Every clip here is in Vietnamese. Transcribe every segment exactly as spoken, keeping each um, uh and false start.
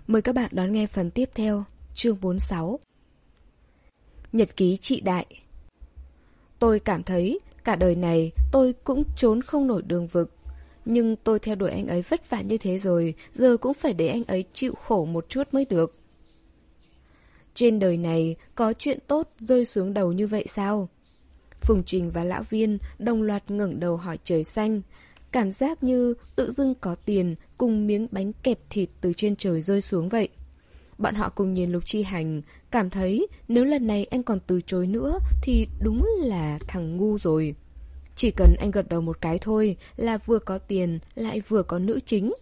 Mời các bạn đón nghe phần tiếp theo, chương bốn mươi sáu. Nhật ký chị Đại. Tôi cảm thấy cả đời này tôi cũng trốn không nổi Đường Vực. Nhưng tôi theo đuổi anh ấy vất vả như thế rồi, giờ cũng phải để anh ấy chịu khổ một chút mới được. Trên đời này có chuyện tốt rơi xuống đầu như vậy sao? Phùng Trình và Lão Viên đồng loạt ngẩng đầu hỏi trời xanh. Cảm giác như tự dưng có tiền cùng miếng bánh kẹp thịt từ trên trời rơi xuống vậy. Bọn họ cùng nhìn Lục Chi Hành, cảm thấy nếu lần này anh còn từ chối nữa thì đúng là thằng ngu rồi. Chỉ cần anh gật đầu một cái thôi là vừa có tiền lại vừa có nữ chính.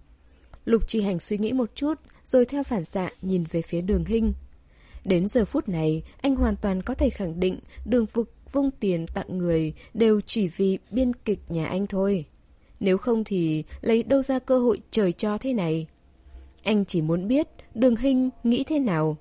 Lục Chi Hành suy nghĩ một chút rồi theo phản xạ nhìn về phía Đường Hinh. Đến giờ phút này anh hoàn toàn có thể khẳng định Đường Vực vung tiền tặng người đều chỉ vì biên kịch nhà anh thôi. Nếu không thì lấy đâu ra cơ hội trời cho thế này. Anh chỉ muốn biết Đường Hinh nghĩ thế nào.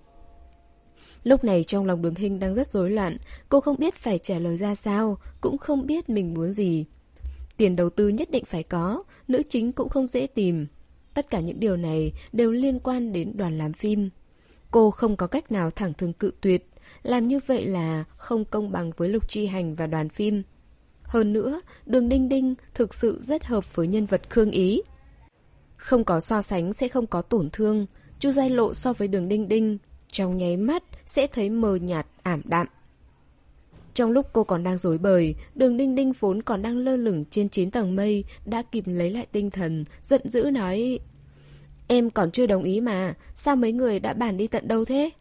Lúc này trong lòng Đường Hinh đang rất rối loạn. Cô không biết phải trả lời ra sao, cũng không biết mình muốn gì. Tiền đầu tư nhất định phải có, nữ chính cũng không dễ tìm. Tất cả những điều này đều liên quan đến đoàn làm phim. Cô không có cách nào thẳng thừng cự tuyệt. Làm như vậy là không công bằng với Lục Chi Hành và đoàn phim. Hơn nữa, Đường Đinh Đinh thực sự rất hợp với nhân vật Khương Ý. Không có so sánh sẽ không có tổn thương. Chu Giai Lộ so với Đường Đinh Đinh, trong nháy mắt sẽ thấy mờ nhạt, ảm đạm. Trong lúc cô còn đang rối bời, Đường Đinh Đinh vốn còn đang lơ lửng trên chín tầng mây, đã kịp lấy lại tinh thần, giận dữ nói: Em còn chưa đồng ý mà, sao mấy người đã bàn đi tận đâu thế?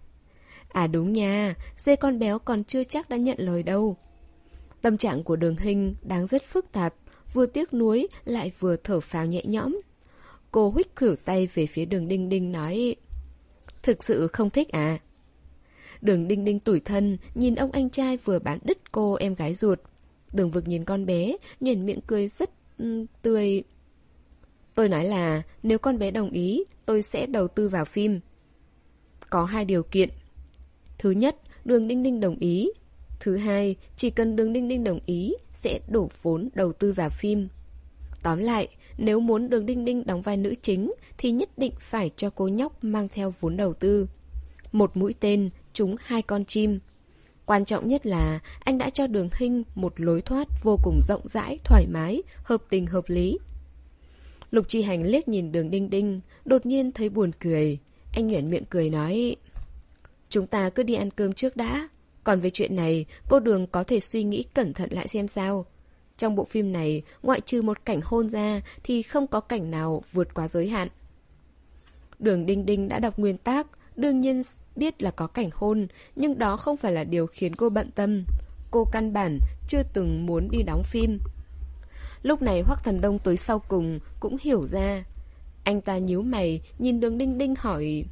À đúng nha, dê con béo còn chưa chắc đã nhận lời đâu. Tâm trạng của Đường Hinh đang rất phức tạp, vừa tiếc nuối lại vừa thở phào nhẹ nhõm. Cô huých khuỷu tay về phía Đường Đinh Đinh nói: Thực sự không thích à? Đường Đinh Đinh tủi thân nhìn ông anh trai vừa bán đứt cô em gái ruột. Đường Vực nhìn con bé, nhoẻn miệng cười rất um, tươi. Tôi nói là nếu con bé đồng ý, tôi sẽ đầu tư vào phim. Có hai điều kiện. Thứ nhất, Đường Đinh Đinh đồng ý. Thứ hai, chỉ cần Đường Đinh Đinh đồng ý, sẽ đổ vốn đầu tư vào phim. Tóm lại, nếu muốn Đường Đinh Đinh đóng vai nữ chính, thì nhất định phải cho cô nhóc mang theo vốn đầu tư. Một mũi tên, trúng hai con chim. Quan trọng nhất là anh đã cho Đường Hinh một lối thoát vô cùng rộng rãi, thoải mái, hợp tình hợp lý. Lục Chi Hành liếc nhìn Đường Đinh Đinh, đột nhiên thấy buồn cười. Anh nhoẻn miệng cười nói: Chúng ta cứ đi ăn cơm trước đã. Còn về chuyện này, cô Đường có thể suy nghĩ cẩn thận lại xem sao. Trong bộ phim này, ngoại trừ một cảnh hôn ra thì không có cảnh nào vượt quá giới hạn. Đường Đinh Đinh đã đọc nguyên tác, đương nhiên biết là có cảnh hôn, nhưng đó không phải là điều khiến cô bận tâm. Cô căn bản chưa từng muốn đi đóng phim. Lúc này Hoắc Thần Đông tới sau cùng cũng hiểu ra. Anh ta nhíu mày nhìn Đường Đinh Đinh hỏi: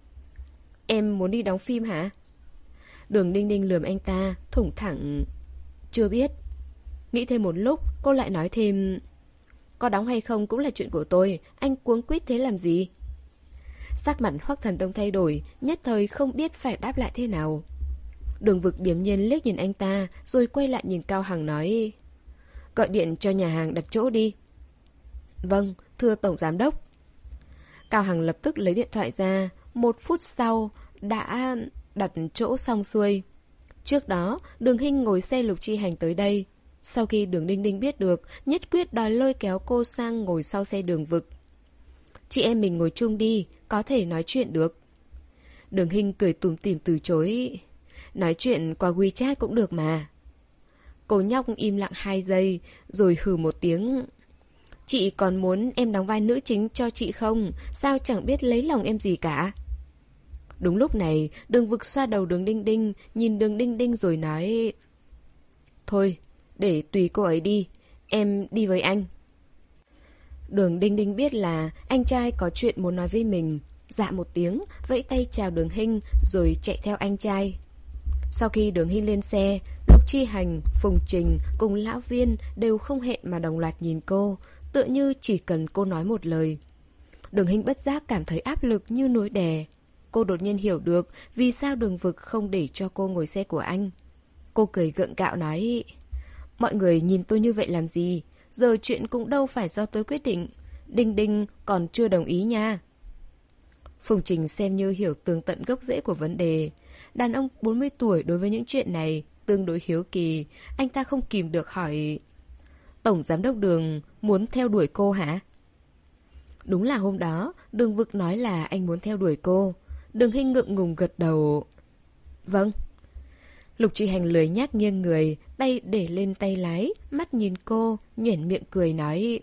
Em muốn đi đóng phim hả? Đường Đinh Đinh lườm anh ta, thủng thẳng: Chưa biết. Nghĩ thêm một lúc, cô lại nói thêm: Có đóng hay không cũng là chuyện của tôi, anh cuống quýt thế làm gì? Sắc mặt Hoắc Thần Đông thay đổi, nhất thời không biết phải đáp lại thế nào. Đường Vực điềm nhiên liếc nhìn anh ta, rồi quay lại nhìn Cao Hằng nói: Gọi điện cho nhà hàng đặt chỗ đi. Vâng, thưa Tổng Giám Đốc. Cao Hằng lập tức lấy điện thoại ra, một phút sau đã đặt chỗ xong xuôi. Trước đó, Đường Hinh ngồi xe Lục Chi Hành tới đây. Sau khi Đường Đinh Đinh biết được, nhất quyết đòi lôi kéo cô sang ngồi sau xe Đường Vực. Chị em mình ngồi chung đi, có thể nói chuyện được. Đường Hinh cười tủm tỉm từ chối: Nói chuyện qua WeChat cũng được mà. Cô nhóc im lặng hai giây, rồi hừ một tiếng: Chị còn muốn em đóng vai nữ chính cho chị không? Sao chẳng biết lấy lòng em gì cả? Đúng lúc này, Đường Vực xoa đầu Đường Đinh Đinh, nhìn Đường Đinh Đinh rồi nói: Thôi, để tùy cô ấy đi, em đi với anh. Đường Đinh Đinh biết là anh trai có chuyện muốn nói với mình, dạ một tiếng, vẫy tay chào Đường Hinh rồi chạy theo anh trai. Sau khi Đường Hinh lên xe, Lục Chi Hành, Phùng Trình cùng Lão Viên đều không hẹn mà đồng loạt nhìn cô, tựa như chỉ cần cô nói một lời. Đường Hinh bất giác cảm thấy áp lực như núi đè. Cô đột nhiên hiểu được vì sao Đường Vực không để cho cô ngồi xe của anh. Cô cười gượng gạo nói: Mọi người nhìn tôi như vậy làm gì? Giờ chuyện cũng đâu phải do tôi quyết định. Đinh Đinh còn chưa đồng ý nha. Phùng Trình xem như hiểu tường tận gốc rễ của vấn đề. Đàn ông bốn mươi tuổi đối với những chuyện này tương đối hiếu kỳ. Anh ta không kìm được hỏi: Tổng giám đốc Đường muốn theo đuổi cô hả? Đúng là hôm đó Đường Vực nói là anh muốn theo đuổi cô. Đường Hinh ngượng ngùng gật đầu. Vâng. Lục Chi Hành lười nhác nghiêng người, tay để lên tay lái, mắt nhìn cô, nhoẻn miệng cười nói: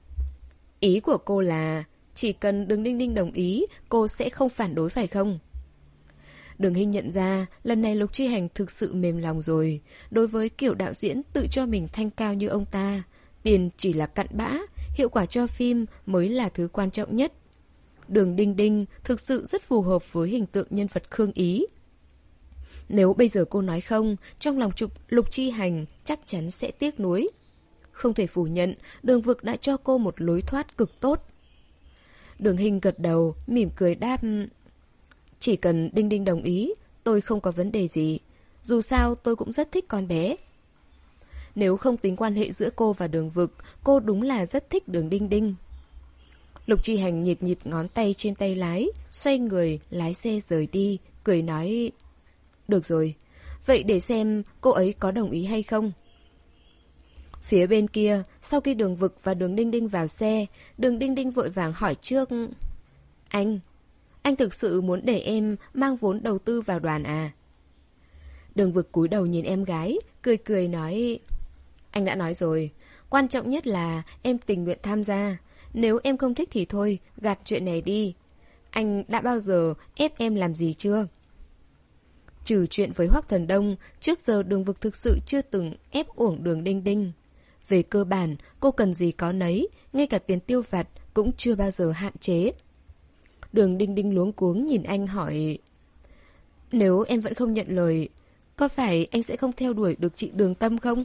Ý của cô là chỉ cần Đường Đinh Đinh đồng ý, cô sẽ không phản đối phải không? Đường Hinh nhận ra lần này Lục Chi Hành thực sự mềm lòng rồi. Đối với kiểu đạo diễn tự cho mình thanh cao như ông ta, tiền chỉ là cặn bã, hiệu quả cho phim mới là thứ quan trọng nhất. Đường Đinh Đinh thực sự rất phù hợp với hình tượng nhân vật Khương Ý. Nếu bây giờ cô nói không, trong lòng trục Lục Chi Hành chắc chắn sẽ tiếc nuối. Không thể phủ nhận, Đường Vực đã cho cô một lối thoát cực tốt. Đường Hinh gật đầu, mỉm cười đáp: Chỉ cần Đinh Đinh đồng ý, tôi không có vấn đề gì. Dù sao tôi cũng rất thích con bé. Nếu không tính quan hệ giữa cô và Đường Vực, cô đúng là rất thích Đường Đinh Đinh. Lục Chi Hành nhịp nhịp ngón tay trên tay lái, xoay người, lái xe rời đi, cười nói: Được rồi, vậy để xem cô ấy có đồng ý hay không. Phía bên kia, sau khi Đường Vực và Đường Đinh Đinh vào xe, Đường Đinh Đinh vội vàng hỏi trước: Anh, anh thực sự muốn để em mang vốn đầu tư vào đoàn à? Đường Vực cúi đầu nhìn em gái, cười cười nói: Anh đã nói rồi, quan trọng nhất là em tình nguyện tham gia. Nếu em không thích thì thôi, gạt chuyện này đi. Anh đã bao giờ ép em làm gì chưa? Trừ chuyện với Hoắc Thần Đông, trước giờ Đường Vực thực sự chưa từng ép uổng Đường Đinh Đinh. Về cơ bản, cô cần gì có nấy, ngay cả tiền tiêu vặt cũng chưa bao giờ hạn chế. Đường Đinh Đinh luống cuống nhìn anh hỏi: Nếu em vẫn không nhận lời, có phải anh sẽ không theo đuổi được chị Đường Tâm không?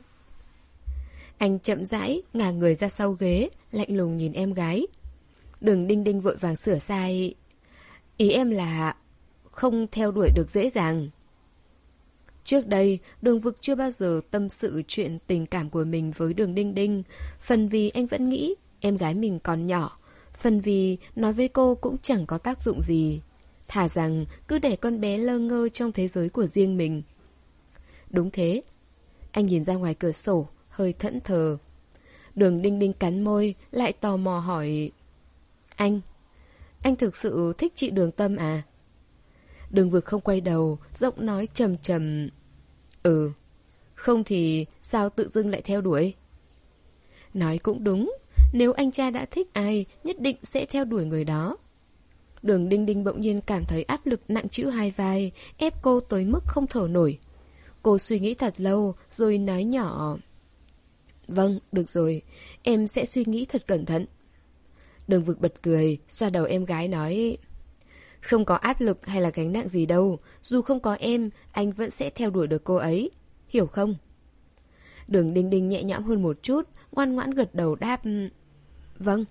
Anh chậm rãi, ngả người ra sau ghế, lạnh lùng nhìn em gái. Đường Đinh Đinh vội vàng sửa sai: Ý em là không theo đuổi được dễ dàng. Trước đây, Đường Vực chưa bao giờ tâm sự chuyện tình cảm của mình với Đường Đinh Đinh. Phần vì anh vẫn nghĩ em gái mình còn nhỏ, phần vì nói với cô cũng chẳng có tác dụng gì. Thà rằng cứ để con bé lơ ngơ trong thế giới của riêng mình. Đúng thế. Anh nhìn ra ngoài cửa sổ, hơi thẫn thờ. Đường Đinh Đinh cắn môi, lại tò mò hỏi: Anh, anh thực sự thích chị Đường Tâm à? Đường Vực không quay đầu, giọng nói trầm trầm: Ừ, không thì sao tự dưng lại theo đuổi? Nói cũng đúng, nếu anh trai đã thích ai, nhất định sẽ theo đuổi người đó. Đường Đinh Đinh bỗng nhiên cảm thấy áp lực nặng trĩu hai vai, ép cô tới mức không thở nổi. Cô suy nghĩ thật lâu, rồi nói nhỏ: Vâng, được rồi, em sẽ suy nghĩ thật cẩn thận. Đường Vực bật cười, xoa đầu em gái nói: Không có áp lực hay là gánh nặng gì đâu. Dù không có em, anh vẫn sẽ theo đuổi được cô ấy. Hiểu không? Đường Đinh Đinh nhẹ nhõm hơn một chút, ngoan ngoãn gật đầu đáp: Vâng.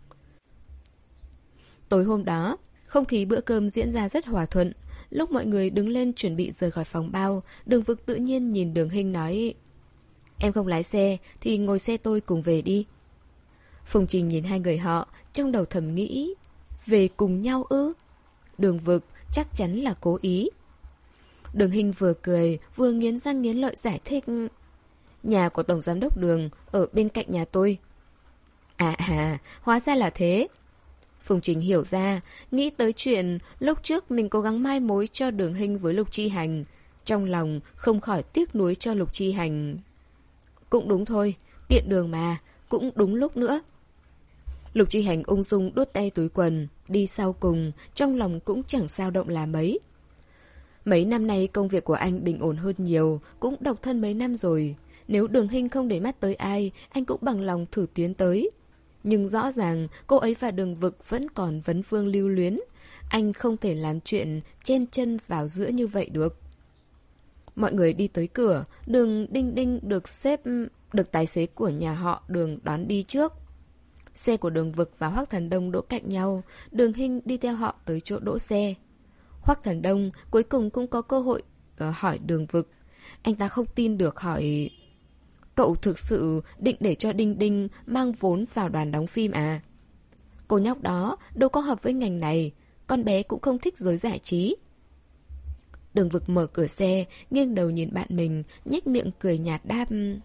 Tối hôm đó, không khí bữa cơm diễn ra rất hòa thuận. Lúc mọi người đứng lên chuẩn bị rời khỏi phòng bao, Đường Vực tự nhiên nhìn Đường Hinh nói: Em không lái xe thì ngồi xe tôi cùng về đi. Phùng Trình nhìn hai người họ, trong đầu thầm nghĩ: Về cùng nhau ư? Đường Vực chắc chắn là cố ý. Đường Hinh vừa cười vừa nghiến răng nghiến lợi giải thích: Nhà của Tổng Giám đốc Đường ở bên cạnh nhà tôi. À à, hóa ra là thế. Phùng Trình hiểu ra, nghĩ tới chuyện lúc trước mình cố gắng mai mối cho Đường Hinh với Lục Chi Hành. Trong lòng không khỏi tiếc nuối cho Lục Chi Hành. Cũng đúng thôi, tiện đường mà, cũng đúng lúc nữa. Lục Chi Hành ung dung đút tay túi quần, đi sau cùng, trong lòng cũng chẳng sao động là mấy. Mấy năm nay công việc của anh bình ổn hơn nhiều, cũng độc thân mấy năm rồi. Nếu Đường Hinh không để mắt tới ai, anh cũng bằng lòng thử tiến tới. Nhưng rõ ràng cô ấy và Đường Vực vẫn còn vấn vương lưu luyến. Anh không thể làm chuyện chen chân vào giữa như vậy được. Mọi người đi tới cửa, Đường Đinh Đinh được xếp, được tài xế của nhà họ Đường đón đi trước. Xe của Đường Vực và Hoắc Thần Đông đỗ cạnh nhau, Đường Hinh đi theo họ tới chỗ đỗ xe. Hoắc Thần Đông cuối cùng cũng có cơ hội uh, hỏi Đường Vực. Anh ta không tin được hỏi: Cậu thực sự định để cho Đinh Đinh mang vốn vào đoàn đóng phim à? Cô nhóc đó đâu có hợp với ngành này. con bé cũng không thích giới giải trí. Đường Vực mở cửa xe, nghiêng đầu nhìn bạn mình, nhếch miệng cười nhạt đáp: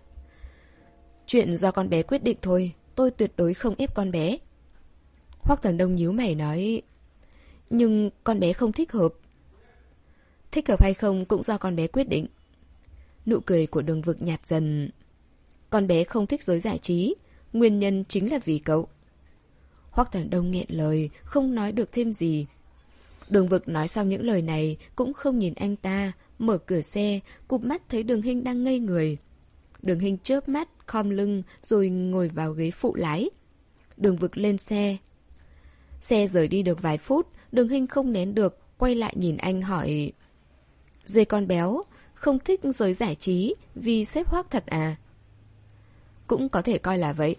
chuyện do con bé quyết định thôi, tôi tuyệt đối không ép con bé. Hoắc Thần Đông nhíu mày nói: nhưng con bé không thích hợp. Thích hợp hay không cũng do con bé quyết định. Nụ cười của Đường Vực nhạt dần. Con bé không thích giới giải trí, nguyên nhân chính là vì cậu. Hoắc Thần Đông nghẹn lời, không nói được thêm gì. Đường Vực nói xong những lời này cũng không nhìn anh ta, mở cửa xe, cụp mắt thấy Đường Hinh đang ngây người. Đường Hinh chớp mắt, khom lưng rồi ngồi vào ghế phụ lái. Đường Vực lên xe. Xe rời đi được vài phút, Đường Hinh không nén được, quay lại nhìn anh hỏi: dê con béo, không thích giới giải trí vì sếp Hoắc thật à? Cũng có thể coi là vậy.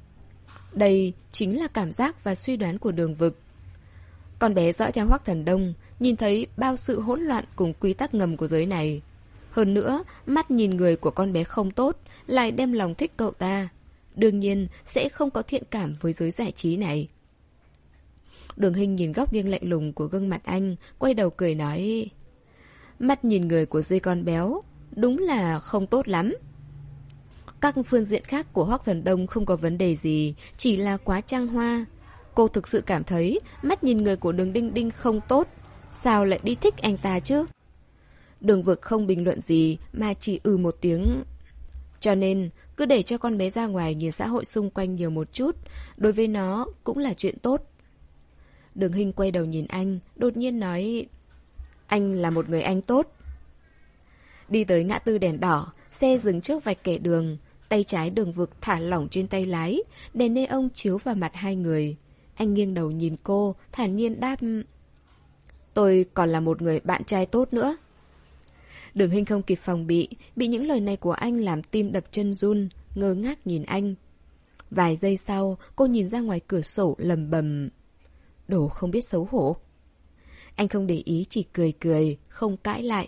Đây chính là cảm giác và suy đoán của Đường Vực. Con bé dõi theo Hoắc Thần Đông, nhìn thấy bao sự hỗn loạn cùng quy tắc ngầm của giới này. Hơn nữa, mắt nhìn người của con bé không tốt, lại đem lòng thích cậu ta. Đương nhiên sẽ không có thiện cảm với giới giải trí này. Đường Hinh nhìn góc nghiêng lạnh lùng của gương mặt anh, quay đầu cười nói: mắt nhìn người của dê con béo, đúng là không tốt lắm. Các phương diện khác của Hoắc Thần Đông không có vấn đề gì, chỉ là quá trăng hoa. Cô thực sự cảm thấy mắt nhìn người của Đường Đinh Đinh không tốt, sao lại đi thích anh ta chứ? Đường Vực không bình luận gì mà chỉ ừ một tiếng. Cho nên cứ để cho con bé ra ngoài nhìn xã hội xung quanh nhiều một chút, đối với nó cũng là chuyện tốt. Đường Hinh quay đầu nhìn anh, đột nhiên nói: anh là một người anh tốt. Đi tới ngã tư đèn đỏ, xe dừng trước vạch kẻ đường. Tay trái Đường Vực thả lỏng trên tay lái, đèn neon chiếu vào mặt hai người. Anh nghiêng đầu nhìn cô, thản nhiên đáp: tôi còn là một người bạn trai tốt nữa. Đường Hinh không kịp phòng bị, bị những lời này của anh làm tim đập chân run, ngơ ngác nhìn anh. Vài giây sau, cô nhìn ra ngoài cửa sổ lầm bầm: đồ không biết xấu hổ. Anh không để ý, chỉ cười cười, không cãi lại.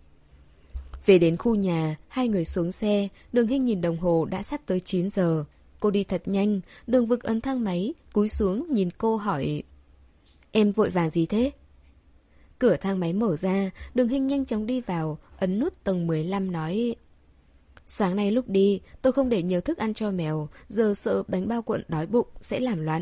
Về đến khu nhà, hai người xuống xe. Đường Hinh nhìn đồng hồ đã sắp tới chín giờ. Cô đi thật nhanh. Đường Vực ấn thang máy, cúi xuống nhìn cô hỏi: em vội vàng gì thế? Cửa thang máy mở ra, Đường Hinh nhanh chóng đi vào, ấn nút tầng mười lăm nói: sáng nay lúc đi, tôi không để nhiều thức ăn cho mèo, giờ sợ bánh bao cuộn đói bụng sẽ làm loạn.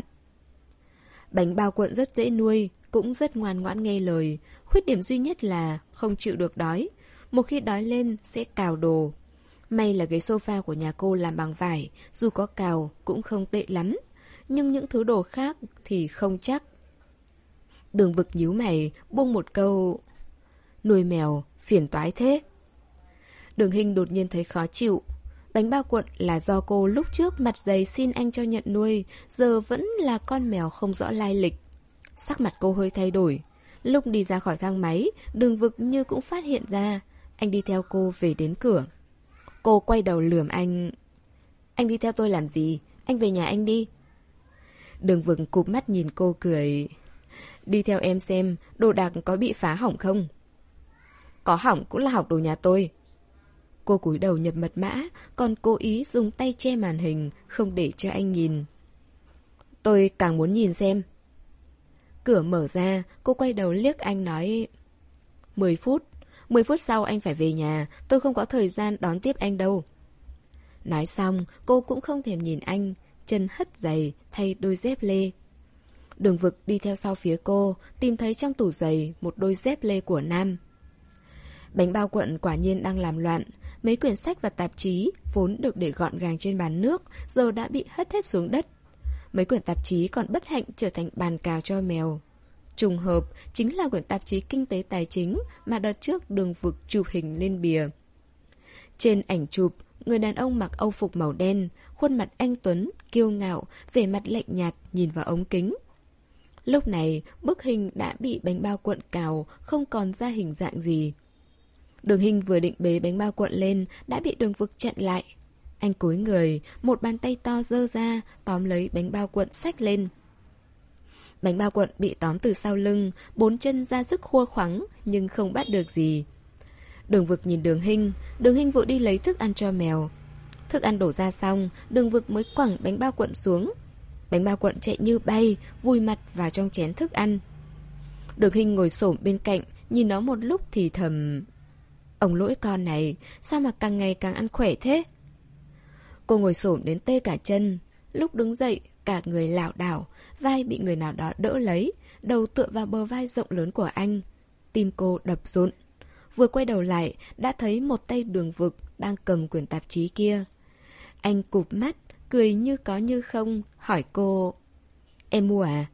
Bánh bao cuộn rất dễ nuôi, cũng rất ngoan ngoãn nghe lời. Khuyết điểm duy nhất là không chịu được đói. Một khi đói lên sẽ cào đồ. May là ghế sofa của nhà cô làm bằng vải, dù có cào cũng không tệ lắm. Nhưng những thứ đồ khác thì không chắc. Đường Vực nhíu mày, buông một câu: nuôi mèo, phiền toái thế. Đường Hinh đột nhiên thấy khó chịu. Bánh bao cuộn là do cô lúc trước mặt dày xin anh cho nhận nuôi, giờ vẫn là con mèo không rõ lai lịch. Sắc mặt cô hơi thay đổi. Lúc đi ra khỏi thang máy, Đường Vực như cũng phát hiện ra. Anh đi theo cô về đến cửa. Cô quay đầu lườm anh: anh đi theo tôi làm gì? Anh về nhà anh đi. Đường Vực cụp mắt nhìn cô cười: đi theo em xem đồ đạc có bị phá hỏng không? Có hỏng cũng là học đồ nhà tôi. Cô cúi đầu nhập mật mã, còn cố ý dùng tay che màn hình, không để cho anh nhìn. Tôi càng muốn nhìn xem. Cửa mở ra, cô quay đầu liếc anh nói: mười phút. Mười phút sau anh phải về nhà, tôi không có thời gian đón tiếp anh đâu. Nói xong, cô cũng không thèm nhìn anh, chân hất giày, thay đôi dép lê. Đường Vực đi theo sau phía cô, tìm thấy trong tủ giày một đôi dép lê của nam. Bánh bao cuộn quả nhiên đang làm loạn. Mấy quyển sách và tạp chí vốn được để gọn gàng trên bàn nước, giờ đã bị hất hết xuống đất. Mấy quyển tạp chí còn bất hạnh trở thành bàn cào cho mèo. Trùng hợp chính là quyển tạp chí kinh tế tài chính mà đợt trước Đường Vực chụp hình lên bìa. Trên ảnh chụp, người đàn ông mặc âu phục màu đen, khuôn mặt anh tuấn, kiêu ngạo, vẻ mặt lạnh nhạt nhìn vào ống kính. Lúc này, bức hình đã bị bánh bao cuộn cào, không còn ra hình dạng gì. Đường Hinh vừa định bế bánh bao cuộn lên, đã bị Đường Vực chặn lại. Anh cúi người, một bàn tay to giơ ra, tóm lấy bánh bao cuộn xách lên. Bánh bao cuộn bị tóm từ sau lưng, bốn chân ra sức khua khoắng, nhưng không bắt được gì. Đường Vực nhìn Đường Hinh, Đường Hinh vội đi lấy thức ăn cho mèo. Thức ăn đổ ra xong, Đường Vực mới quẳng bánh bao cuộn xuống. Bánh bao cuộn chạy như bay, vùi mặt vào trong chén thức ăn. Đường Hinh ngồi xổm bên cạnh, nhìn nó một lúc thì thầm: ông lỗi con này, sao mà càng ngày càng ăn khỏe thế? Cô ngồi xổm đến tê cả chân. Lúc đứng dậy, cả người lảo đảo, vai bị người nào đó đỡ lấy, đầu tựa vào bờ vai rộng lớn của anh. Tim cô đập rộn. Vừa quay đầu lại, đã thấy một tay Đường Vực đang cầm quyển tạp chí kia. Anh cụp mắt, cười như có như không, hỏi cô: em mua à?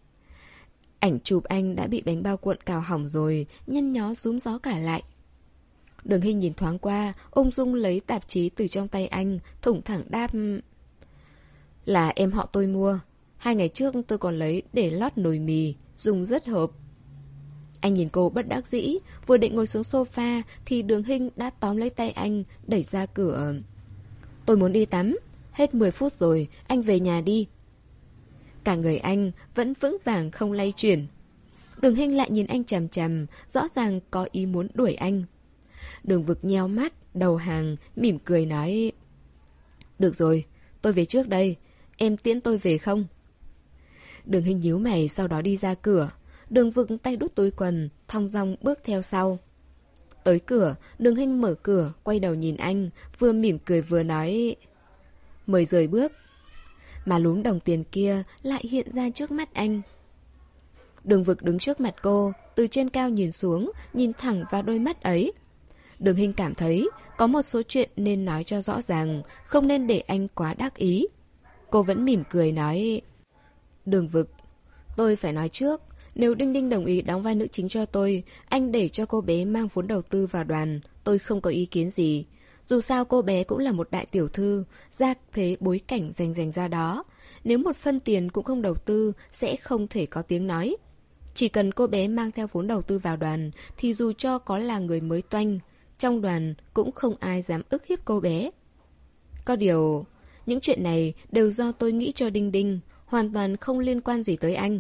Ảnh chụp anh đã bị bánh bao cuộn cào hỏng rồi, nhăn nhó rúm gió cả lại. Đường Hinh nhìn thoáng qua, ung dung lấy tạp chí từ trong tay anh, thủng thẳng đáp: là em họ tôi mua. Hai ngày trước tôi còn lấy để lót nồi mì, dùng rất hợp. Anh nhìn cô bất đắc dĩ, vừa định ngồi xuống sofa thì Đường Hinh đã tóm lấy tay anh, đẩy ra cửa. Tôi muốn đi tắm, hết mười phút rồi, anh về nhà đi. Cả người anh vẫn vững vàng không lay chuyển. Đường Hinh lại nhìn anh chằm chằm, rõ ràng có ý muốn đuổi anh. Đường Vực nheo mắt, đầu hàng, mỉm cười nói: được rồi, tôi về trước đây, em tiễn tôi về không? Đường Hinh nhíu mày, sau đó đi ra cửa. Đường Vực tay đút túi quần, thong dong bước theo sau. Tới cửa, Đường Hinh mở cửa, quay đầu nhìn anh, vừa mỉm cười vừa nói: mời rời bước. Mà lúm đồng tiền kia lại hiện ra trước mắt anh. Đường Vực đứng trước mặt cô, từ trên cao nhìn xuống, nhìn thẳng vào đôi mắt ấy. Đường Hinh cảm thấy có một số chuyện nên nói cho rõ ràng, không nên để anh quá đắc ý. Cô vẫn mỉm cười nói: Đường Vực, tôi phải nói trước, nếu Đinh Đinh đồng ý đóng vai nữ chính cho tôi, anh để cho cô bé mang vốn đầu tư vào đoàn, tôi không có ý kiến gì. Dù sao cô bé cũng là một đại tiểu thư, ra thế bối cảnh rành rành ra đó. Nếu một phân tiền cũng không đầu tư, sẽ không thể có tiếng nói. Chỉ cần cô bé mang theo vốn đầu tư vào đoàn, thì dù cho có là người mới toanh, trong đoàn cũng không ai dám ức hiếp cô bé. Có điều, những chuyện này đều do tôi nghĩ cho Đinh Đinh, hoàn toàn không liên quan gì tới anh.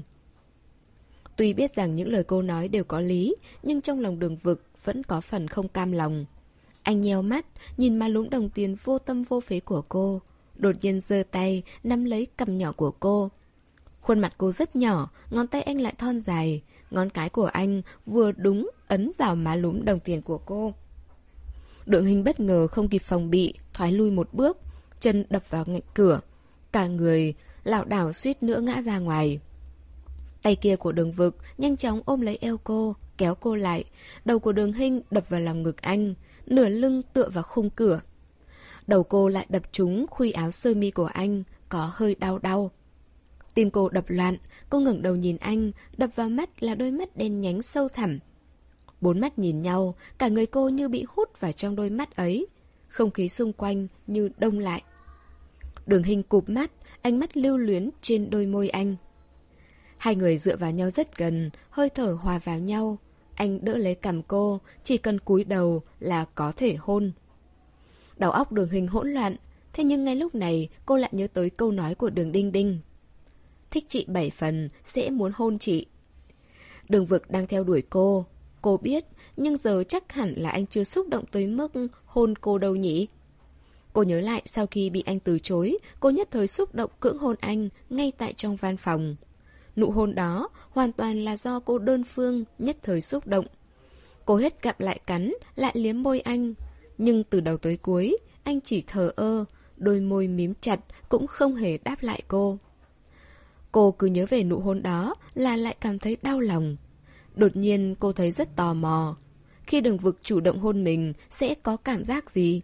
Tuy biết rằng những lời cô nói đều có lý, nhưng trong lòng Đường Vực vẫn có phần không cam lòng. Anh nheo mắt, nhìn má lúm đồng tiền vô tâm vô phế của cô, đột nhiên giơ tay, nắm lấy cằm nhỏ của cô. Khuôn mặt cô rất nhỏ, ngón tay anh lại thon dài, ngón cái của anh vừa đúng ấn vào má lúm đồng tiền của cô. Đường Hinh bất ngờ không kịp phòng bị, thoái lui một bước, chân đập vào ngạch cửa. Cả người lảo đảo suýt nữa ngã ra ngoài. Tay kia của Đường Vực nhanh chóng ôm lấy eo cô, kéo cô lại. Đầu của Đường Hinh đập vào lòng ngực anh, nửa lưng tựa vào khung cửa. Đầu cô lại đập trúng khuy áo sơ mi của anh, có hơi đau đau. Tim cô đập loạn, cô ngẩng đầu nhìn anh, đập vào mắt là đôi mắt đen nhánh sâu thẳm. Bốn mắt nhìn nhau, cả người cô như bị hút vào trong đôi mắt ấy. Không khí xung quanh như đông lại. Đường Hinh cụp mắt, ánh mắt lưu luyến trên đôi môi anh. Hai người dựa vào nhau rất gần, hơi thở hòa vào nhau. Anh đỡ lấy cằm cô, chỉ cần cúi đầu là có thể hôn. Đầu óc Đường Hinh hỗn loạn, thế nhưng ngay lúc này cô lại nhớ tới câu nói của Đường Đinh Đinh. Thích chị bảy phần, sẽ muốn hôn chị. Đường Vực đang theo đuổi cô. Cô biết, nhưng giờ chắc hẳn là anh chưa xúc động tới mức hôn cô đâu nhỉ? Cô nhớ lại sau khi bị anh từ chối, cô nhất thời xúc động cưỡng hôn anh ngay tại trong văn phòng. Nụ hôn đó hoàn toàn là do cô đơn phương nhất thời xúc động. Cô hết gặm lại cắn, lại liếm môi anh. Nhưng từ đầu tới cuối, anh chỉ thờ ơ, đôi môi mím chặt cũng không hề đáp lại cô. Cô cứ nhớ về nụ hôn đó là lại cảm thấy đau lòng. Đột nhiên cô thấy rất tò mò. Khi Đường Vực chủ động hôn mình sẽ có cảm giác gì?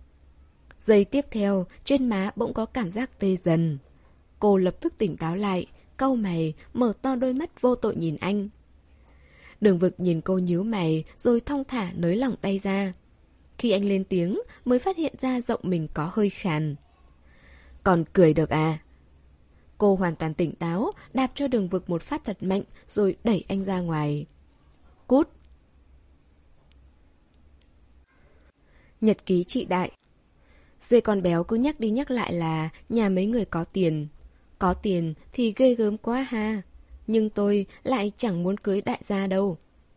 Giây tiếp theo, trên má bỗng có cảm giác tê dần. Cô lập tức tỉnh táo lại, cau mày, mở to đôi mắt vô tội nhìn anh. Đường Vực nhìn cô nhíu mày, rồi thong thả nới lỏng tay ra. Khi anh lên tiếng, mới phát hiện ra giọng mình có hơi khàn. Còn cười được à? Cô hoàn toàn tỉnh táo, đạp cho Đường Vực một phát thật mạnh, rồi đẩy anh ra ngoài. Cút! Nhật ký chị Đại. Dê con béo cứ nhắc đi nhắc lại là nhà mấy người có tiền. Có tiền thì ghê gớm quá ha. Nhưng tôi lại chẳng muốn cưới đại gia đâu.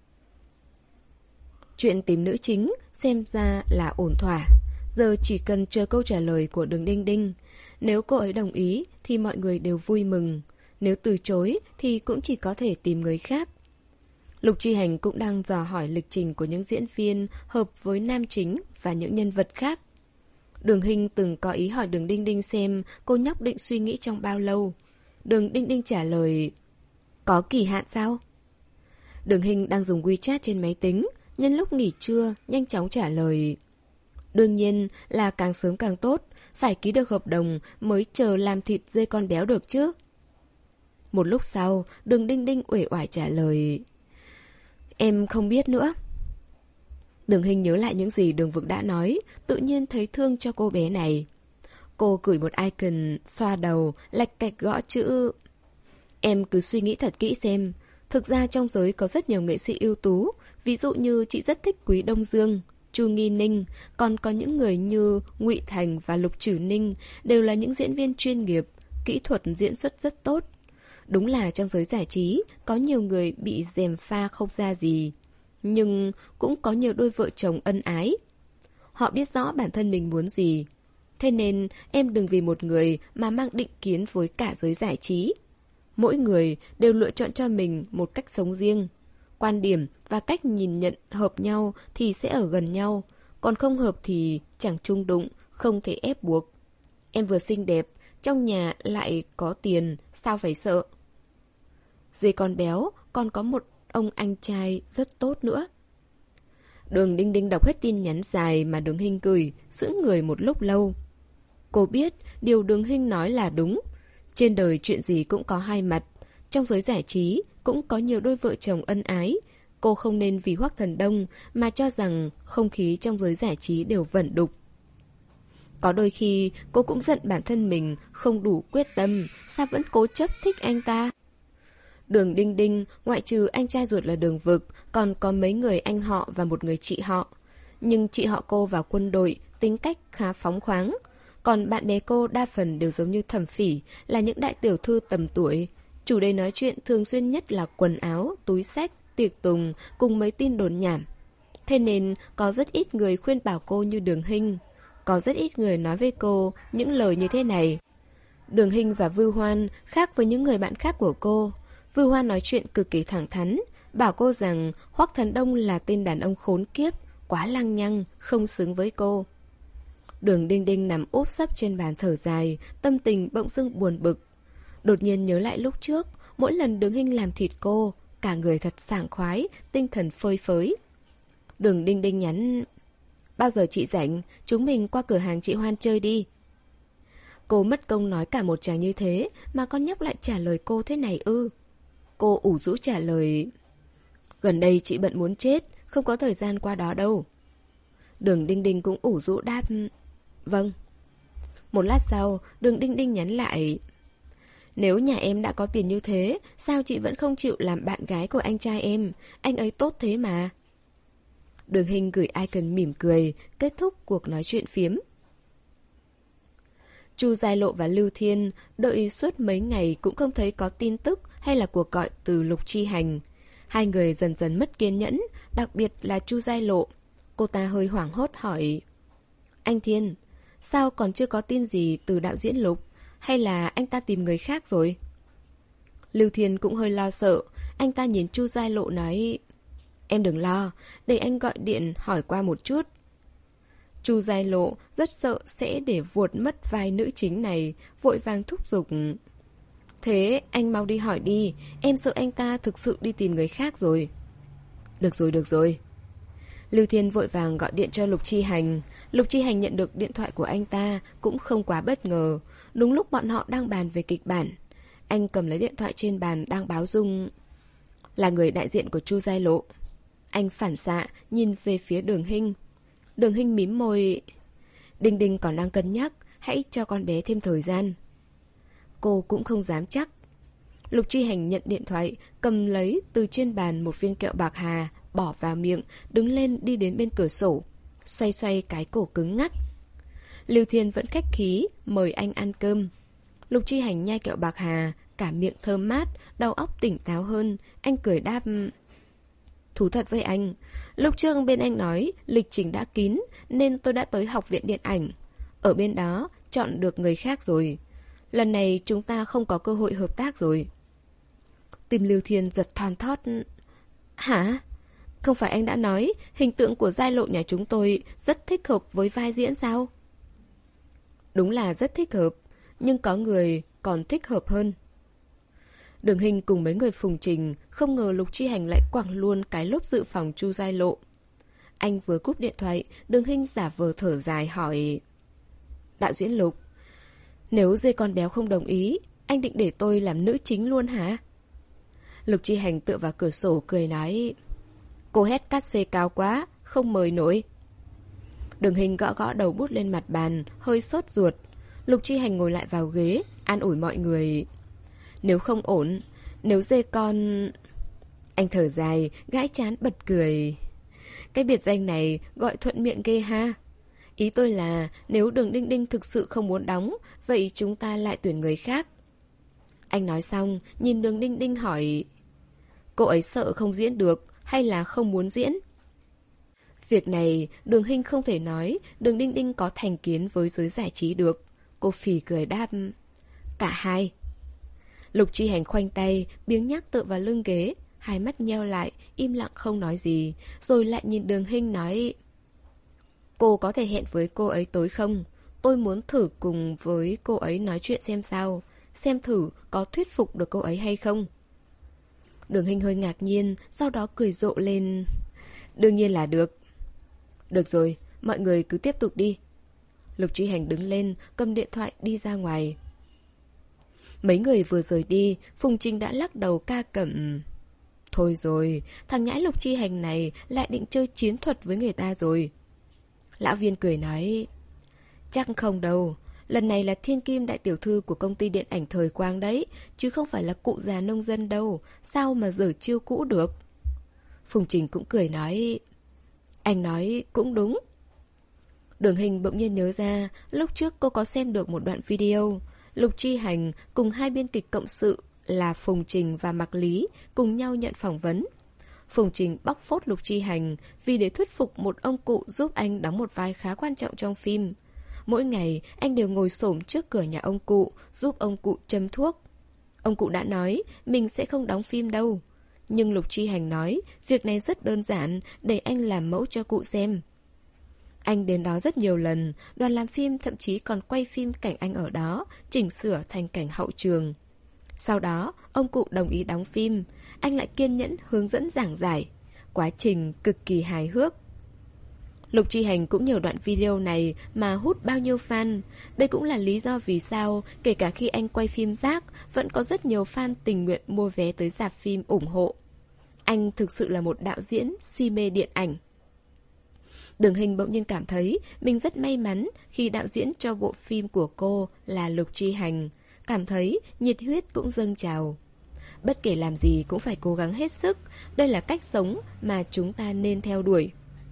Chuyện tìm nữ chính xem ra là ổn thỏa. Giờ chỉ cần chờ câu trả lời của Đường Đinh Đinh. Nếu cô ấy đồng ý thì mọi người đều vui mừng. Nếu từ chối thì cũng chỉ có thể tìm người khác. Lục Chi Hành cũng đang dò hỏi lịch trình của những diễn viên hợp với nam chính và những nhân vật khác. Đường Hinh từng có ý hỏi Đường Đinh Đinh xem cô nhóc định suy nghĩ trong bao lâu. Đường Đinh Đinh trả lời, có kỳ hạn sao? Đường Hinh đang dùng WeChat trên máy tính, nhân lúc nghỉ trưa, nhanh chóng trả lời, đương nhiên là càng sớm càng tốt, phải ký được hợp đồng mới chờ làm thịt dê con béo được chứ. Một lúc sau, Đường Đinh Đinh uể oải trả lời, em không biết nữa. Đường Hinh nhớ lại những gì Đường Vực đã nói, tự nhiên thấy thương cho cô bé này. Cô gửi một icon xoa đầu, lạch cạch gõ chữ. Em cứ suy nghĩ thật kỹ xem. Thực ra trong giới có rất nhiều nghệ sĩ ưu tú, ví dụ như chị rất thích Quý Đông Dương, Chu Nghi Ninh, còn có những người như Ngụy Thành và Lục Trử Ninh đều là những diễn viên chuyên nghiệp, kỹ thuật diễn xuất rất tốt. Đúng là trong giới giải trí có nhiều người bị gièm pha không ra gì, nhưng cũng có nhiều đôi vợ chồng ân ái. Họ biết rõ bản thân mình muốn gì. Thế nên em đừng vì một người mà mang định kiến với cả giới giải trí. Mỗi người đều lựa chọn cho mình một cách sống riêng. Quan điểm và cách nhìn nhận hợp nhau thì sẽ ở gần nhau, còn không hợp thì chẳng chung đụng, không thể ép buộc. Em vừa xinh đẹp, trong nhà lại có tiền, sao phải sợ? Dê con béo còn có một ông anh trai rất tốt nữa. Đường Đinh Đinh đọc hết tin nhắn dài mà Đường Hinh gửi, sững người một lúc lâu. Cô biết điều Đường Hinh nói là đúng. Trên đời chuyện gì cũng có hai mặt. Trong giới giải trí cũng có nhiều đôi vợ chồng ân ái. Cô không nên vì Hoắc Thần Đông mà cho rằng không khí trong giới giải trí đều vẩn đục. Có đôi khi cô cũng giận bản thân mình không đủ quyết tâm, sao vẫn cố chấp thích anh ta. Đường Đinh Đinh, ngoại trừ anh trai ruột là Đường Vực, còn có mấy người anh họ và một người chị họ. Nhưng chị họ cô vào quân đội, tính cách khá phóng khoáng. Còn bạn bè cô đa phần đều giống như Thẩm Phỉ, là những đại tiểu thư tầm tuổi. Chủ đề nói chuyện thường xuyên nhất là quần áo, túi xách, tiệc tùng, cùng mấy tin đồn nhảm. Thế nên có rất ít người khuyên bảo cô như Đường Hinh. Có rất ít người nói với cô những lời như thế này. Đường Hinh và Vưu Hoan khác với những người bạn khác của cô. Vưu Hoan nói chuyện cực kỳ thẳng thắn, bảo cô rằng Hoắc Thần Đông là tên đàn ông khốn kiếp, quá lăng nhăng, không xứng với cô. Đường Đinh Đinh nằm úp sấp trên bàn thở dài, tâm tình bỗng dưng buồn bực. Đột nhiên nhớ lại lúc trước, mỗi lần Đường Hinh làm thịt cô, cả người thật sảng khoái, tinh thần phơi phới. Đường Đinh Đinh nhắn, bao giờ chị rảnh, chúng mình qua cửa hàng chị Hoan chơi đi. Cô mất công nói cả một tràng như thế, mà con nhóc lại trả lời cô thế này ư? Cô ủ rũ trả lời, gần đây chị bận muốn chết, không có thời gian qua đó đâu. Đường Đinh Đinh cũng ủ rũ đáp, vâng. Một lát sau, Đường Đinh Đinh nhắn lại, nếu nhà em đã có tiền như thế, sao chị vẫn không chịu làm bạn gái của anh trai em? Anh ấy tốt thế mà. Đường Hinh gửi icon mỉm cười, kết thúc cuộc nói chuyện phiếm. Chu Giai Lộ và Lưu Thiên đợi suốt mấy ngày cũng không thấy có tin tức hay là cuộc gọi từ Lục Chi Hành. Hai người dần dần mất kiên nhẫn, đặc biệt là Chu Giai Lộ. Cô ta hơi hoảng hốt hỏi, anh Thiên, sao còn chưa có tin gì từ đạo diễn Lục? Hay là anh ta tìm người khác rồi? Lưu Thiên cũng hơi lo sợ. Anh ta nhìn Chu Giai Lộ nói, em đừng lo, để anh gọi điện hỏi qua một chút. Chu Giai Lộ rất sợ sẽ để vuột mất vai nữ chính này, vội vàng thúc giục, thế anh mau đi hỏi đi, em sợ anh ta thực sự đi tìm người khác rồi. Được rồi, được rồi. Lưu Thiên vội vàng gọi điện cho Lục Chi Hành. Lục Chi Hành nhận được điện thoại của anh ta cũng không quá bất ngờ. Đúng lúc bọn họ đang bàn về kịch bản, anh cầm lấy điện thoại trên bàn đang báo rung, là người đại diện của Chu Giai Lộ. Anh phản xạ nhìn về phía Đường Hinh. Đường Hinh mím môi, Đinh Đinh còn đang cân nhắc, hãy cho con bé thêm thời gian. Cô cũng không dám chắc. Lục Chi Hành nhận điện thoại, cầm lấy từ trên bàn một viên kẹo bạc hà, bỏ vào miệng, đứng lên đi đến bên cửa sổ, xoay xoay cái cổ cứng ngắc. Lưu Thiên vẫn khách khí, mời anh ăn cơm. Lục Chi Hành nhai kẹo bạc hà, cả miệng thơm mát, đầu óc tỉnh táo hơn. Anh cười đáp, thú thật với anh, lúc trước bên anh nói lịch trình đã kín nên tôi đã tới học viện điện ảnh. Ở bên đó chọn được người khác rồi. Lần này chúng ta không có cơ hội hợp tác rồi. Tim Lưu Thiên giật thon thót. Hả? Không phải anh đã nói hình tượng của giai lộ nhà chúng tôi rất thích hợp với vai diễn sao? Đúng là rất thích hợp, nhưng có người còn thích hợp hơn. Đường Hình cùng mấy người phùng trình, không ngờ Lục Chi Hành lại quẳng luôn cái lốp dự phòng Chu Giai Lộ. Anh vừa cúp điện thoại, Đường Hình giả vờ thở dài hỏi: Đạo diễn Lục, nếu dê con béo không đồng ý, anh định để tôi làm nữ chính luôn hả? Lục Chi Hành tựa vào cửa sổ cười nói: Cô hét cát xê cao quá, không mời nổi. Đường Hình gõ gõ đầu bút lên mặt bàn, hơi sốt ruột. Lục Chi Hành ngồi lại vào ghế, an ủi mọi người: Nếu không ổn, nếu dê con... Anh thở dài, gãi chán bật cười. Cái biệt danh này gọi thuận miệng ghê ha. Ý tôi là nếu Đường Đinh Đinh thực sự không muốn đóng, vậy chúng ta lại tuyển người khác. Anh nói xong, nhìn Đường Đinh Đinh hỏi: Cô ấy sợ không diễn được hay là không muốn diễn? Việc này Đường Hinh không thể nói Đường Đinh Đinh có thành kiến với giới giải trí được. Cô phì cười đáp: Cả hai. Lục Chi Hành khoanh tay, biếng nhác tựa vào lưng ghế, hai mắt nheo lại, im lặng không nói gì, rồi lại nhìn Đường Hinh nói: Cô có thể hẹn với cô ấy tối không? Tôi muốn thử cùng với cô ấy nói chuyện xem sao, xem thử có thuyết phục được cô ấy hay không. Đường Hinh hơi ngạc nhiên, sau đó cười rộ lên: Đương nhiên là được. Được rồi, mọi người cứ tiếp tục đi. Lục Chi Hành đứng lên, cầm điện thoại đi ra ngoài. Mấy người vừa rời đi, Phùng Trinh đã lắc đầu ca cẩm: Thôi rồi, thằng nhãi Lục Chi Hành này lại định chơi chiến thuật với người ta rồi. Lão Viên cười nói: Chắc không đâu, lần này là thiên kim đại tiểu thư của công ty điện ảnh Thời Quang đấy, chứ không phải là cụ già nông dân đâu, sao mà dở chiêu cũ được. Phùng Trình cũng cười nói: Anh nói cũng đúng. Đường Hình bỗng nhiên nhớ ra, lúc trước cô có xem được một đoạn video. Lục Chi Hành cùng hai biên kịch cộng sự là Phùng Trình và Mạc Lý cùng nhau nhận phỏng vấn. Phùng Trình bóc phốt Lục Chi Hành vì để thuyết phục một ông cụ giúp anh đóng một vai khá quan trọng trong phim. Mỗi ngày anh đều ngồi xổm trước cửa nhà ông cụ, giúp ông cụ châm thuốc. Ông cụ đã nói mình sẽ không đóng phim đâu, nhưng Lục Chi Hành nói việc này rất đơn giản, để anh làm mẫu cho cụ xem. Anh đến đó rất nhiều lần, đoàn làm phim thậm chí còn quay phim cảnh anh ở đó, chỉnh sửa thành cảnh hậu trường. Sau đó, ông cụ đồng ý đóng phim, anh lại kiên nhẫn hướng dẫn giảng giải. Quá trình cực kỳ hài hước. Lục Chi Hành cũng nhờ đoạn video này mà hút bao nhiêu fan. Đây cũng là lý do vì sao, kể cả khi anh quay phim rác, vẫn có rất nhiều fan tình nguyện mua vé tới rạp phim ủng hộ. Anh thực sự là một đạo diễn si mê điện ảnh. Đường Hình bỗng nhiên cảm thấy mình rất may mắn khi đạo diễn cho bộ phim của cô là Lục Chi Hành. Cảm thấy nhiệt huyết cũng dâng trào. Bất kể làm gì cũng phải cố gắng hết sức. Đây là cách sống mà chúng ta nên theo đuổi.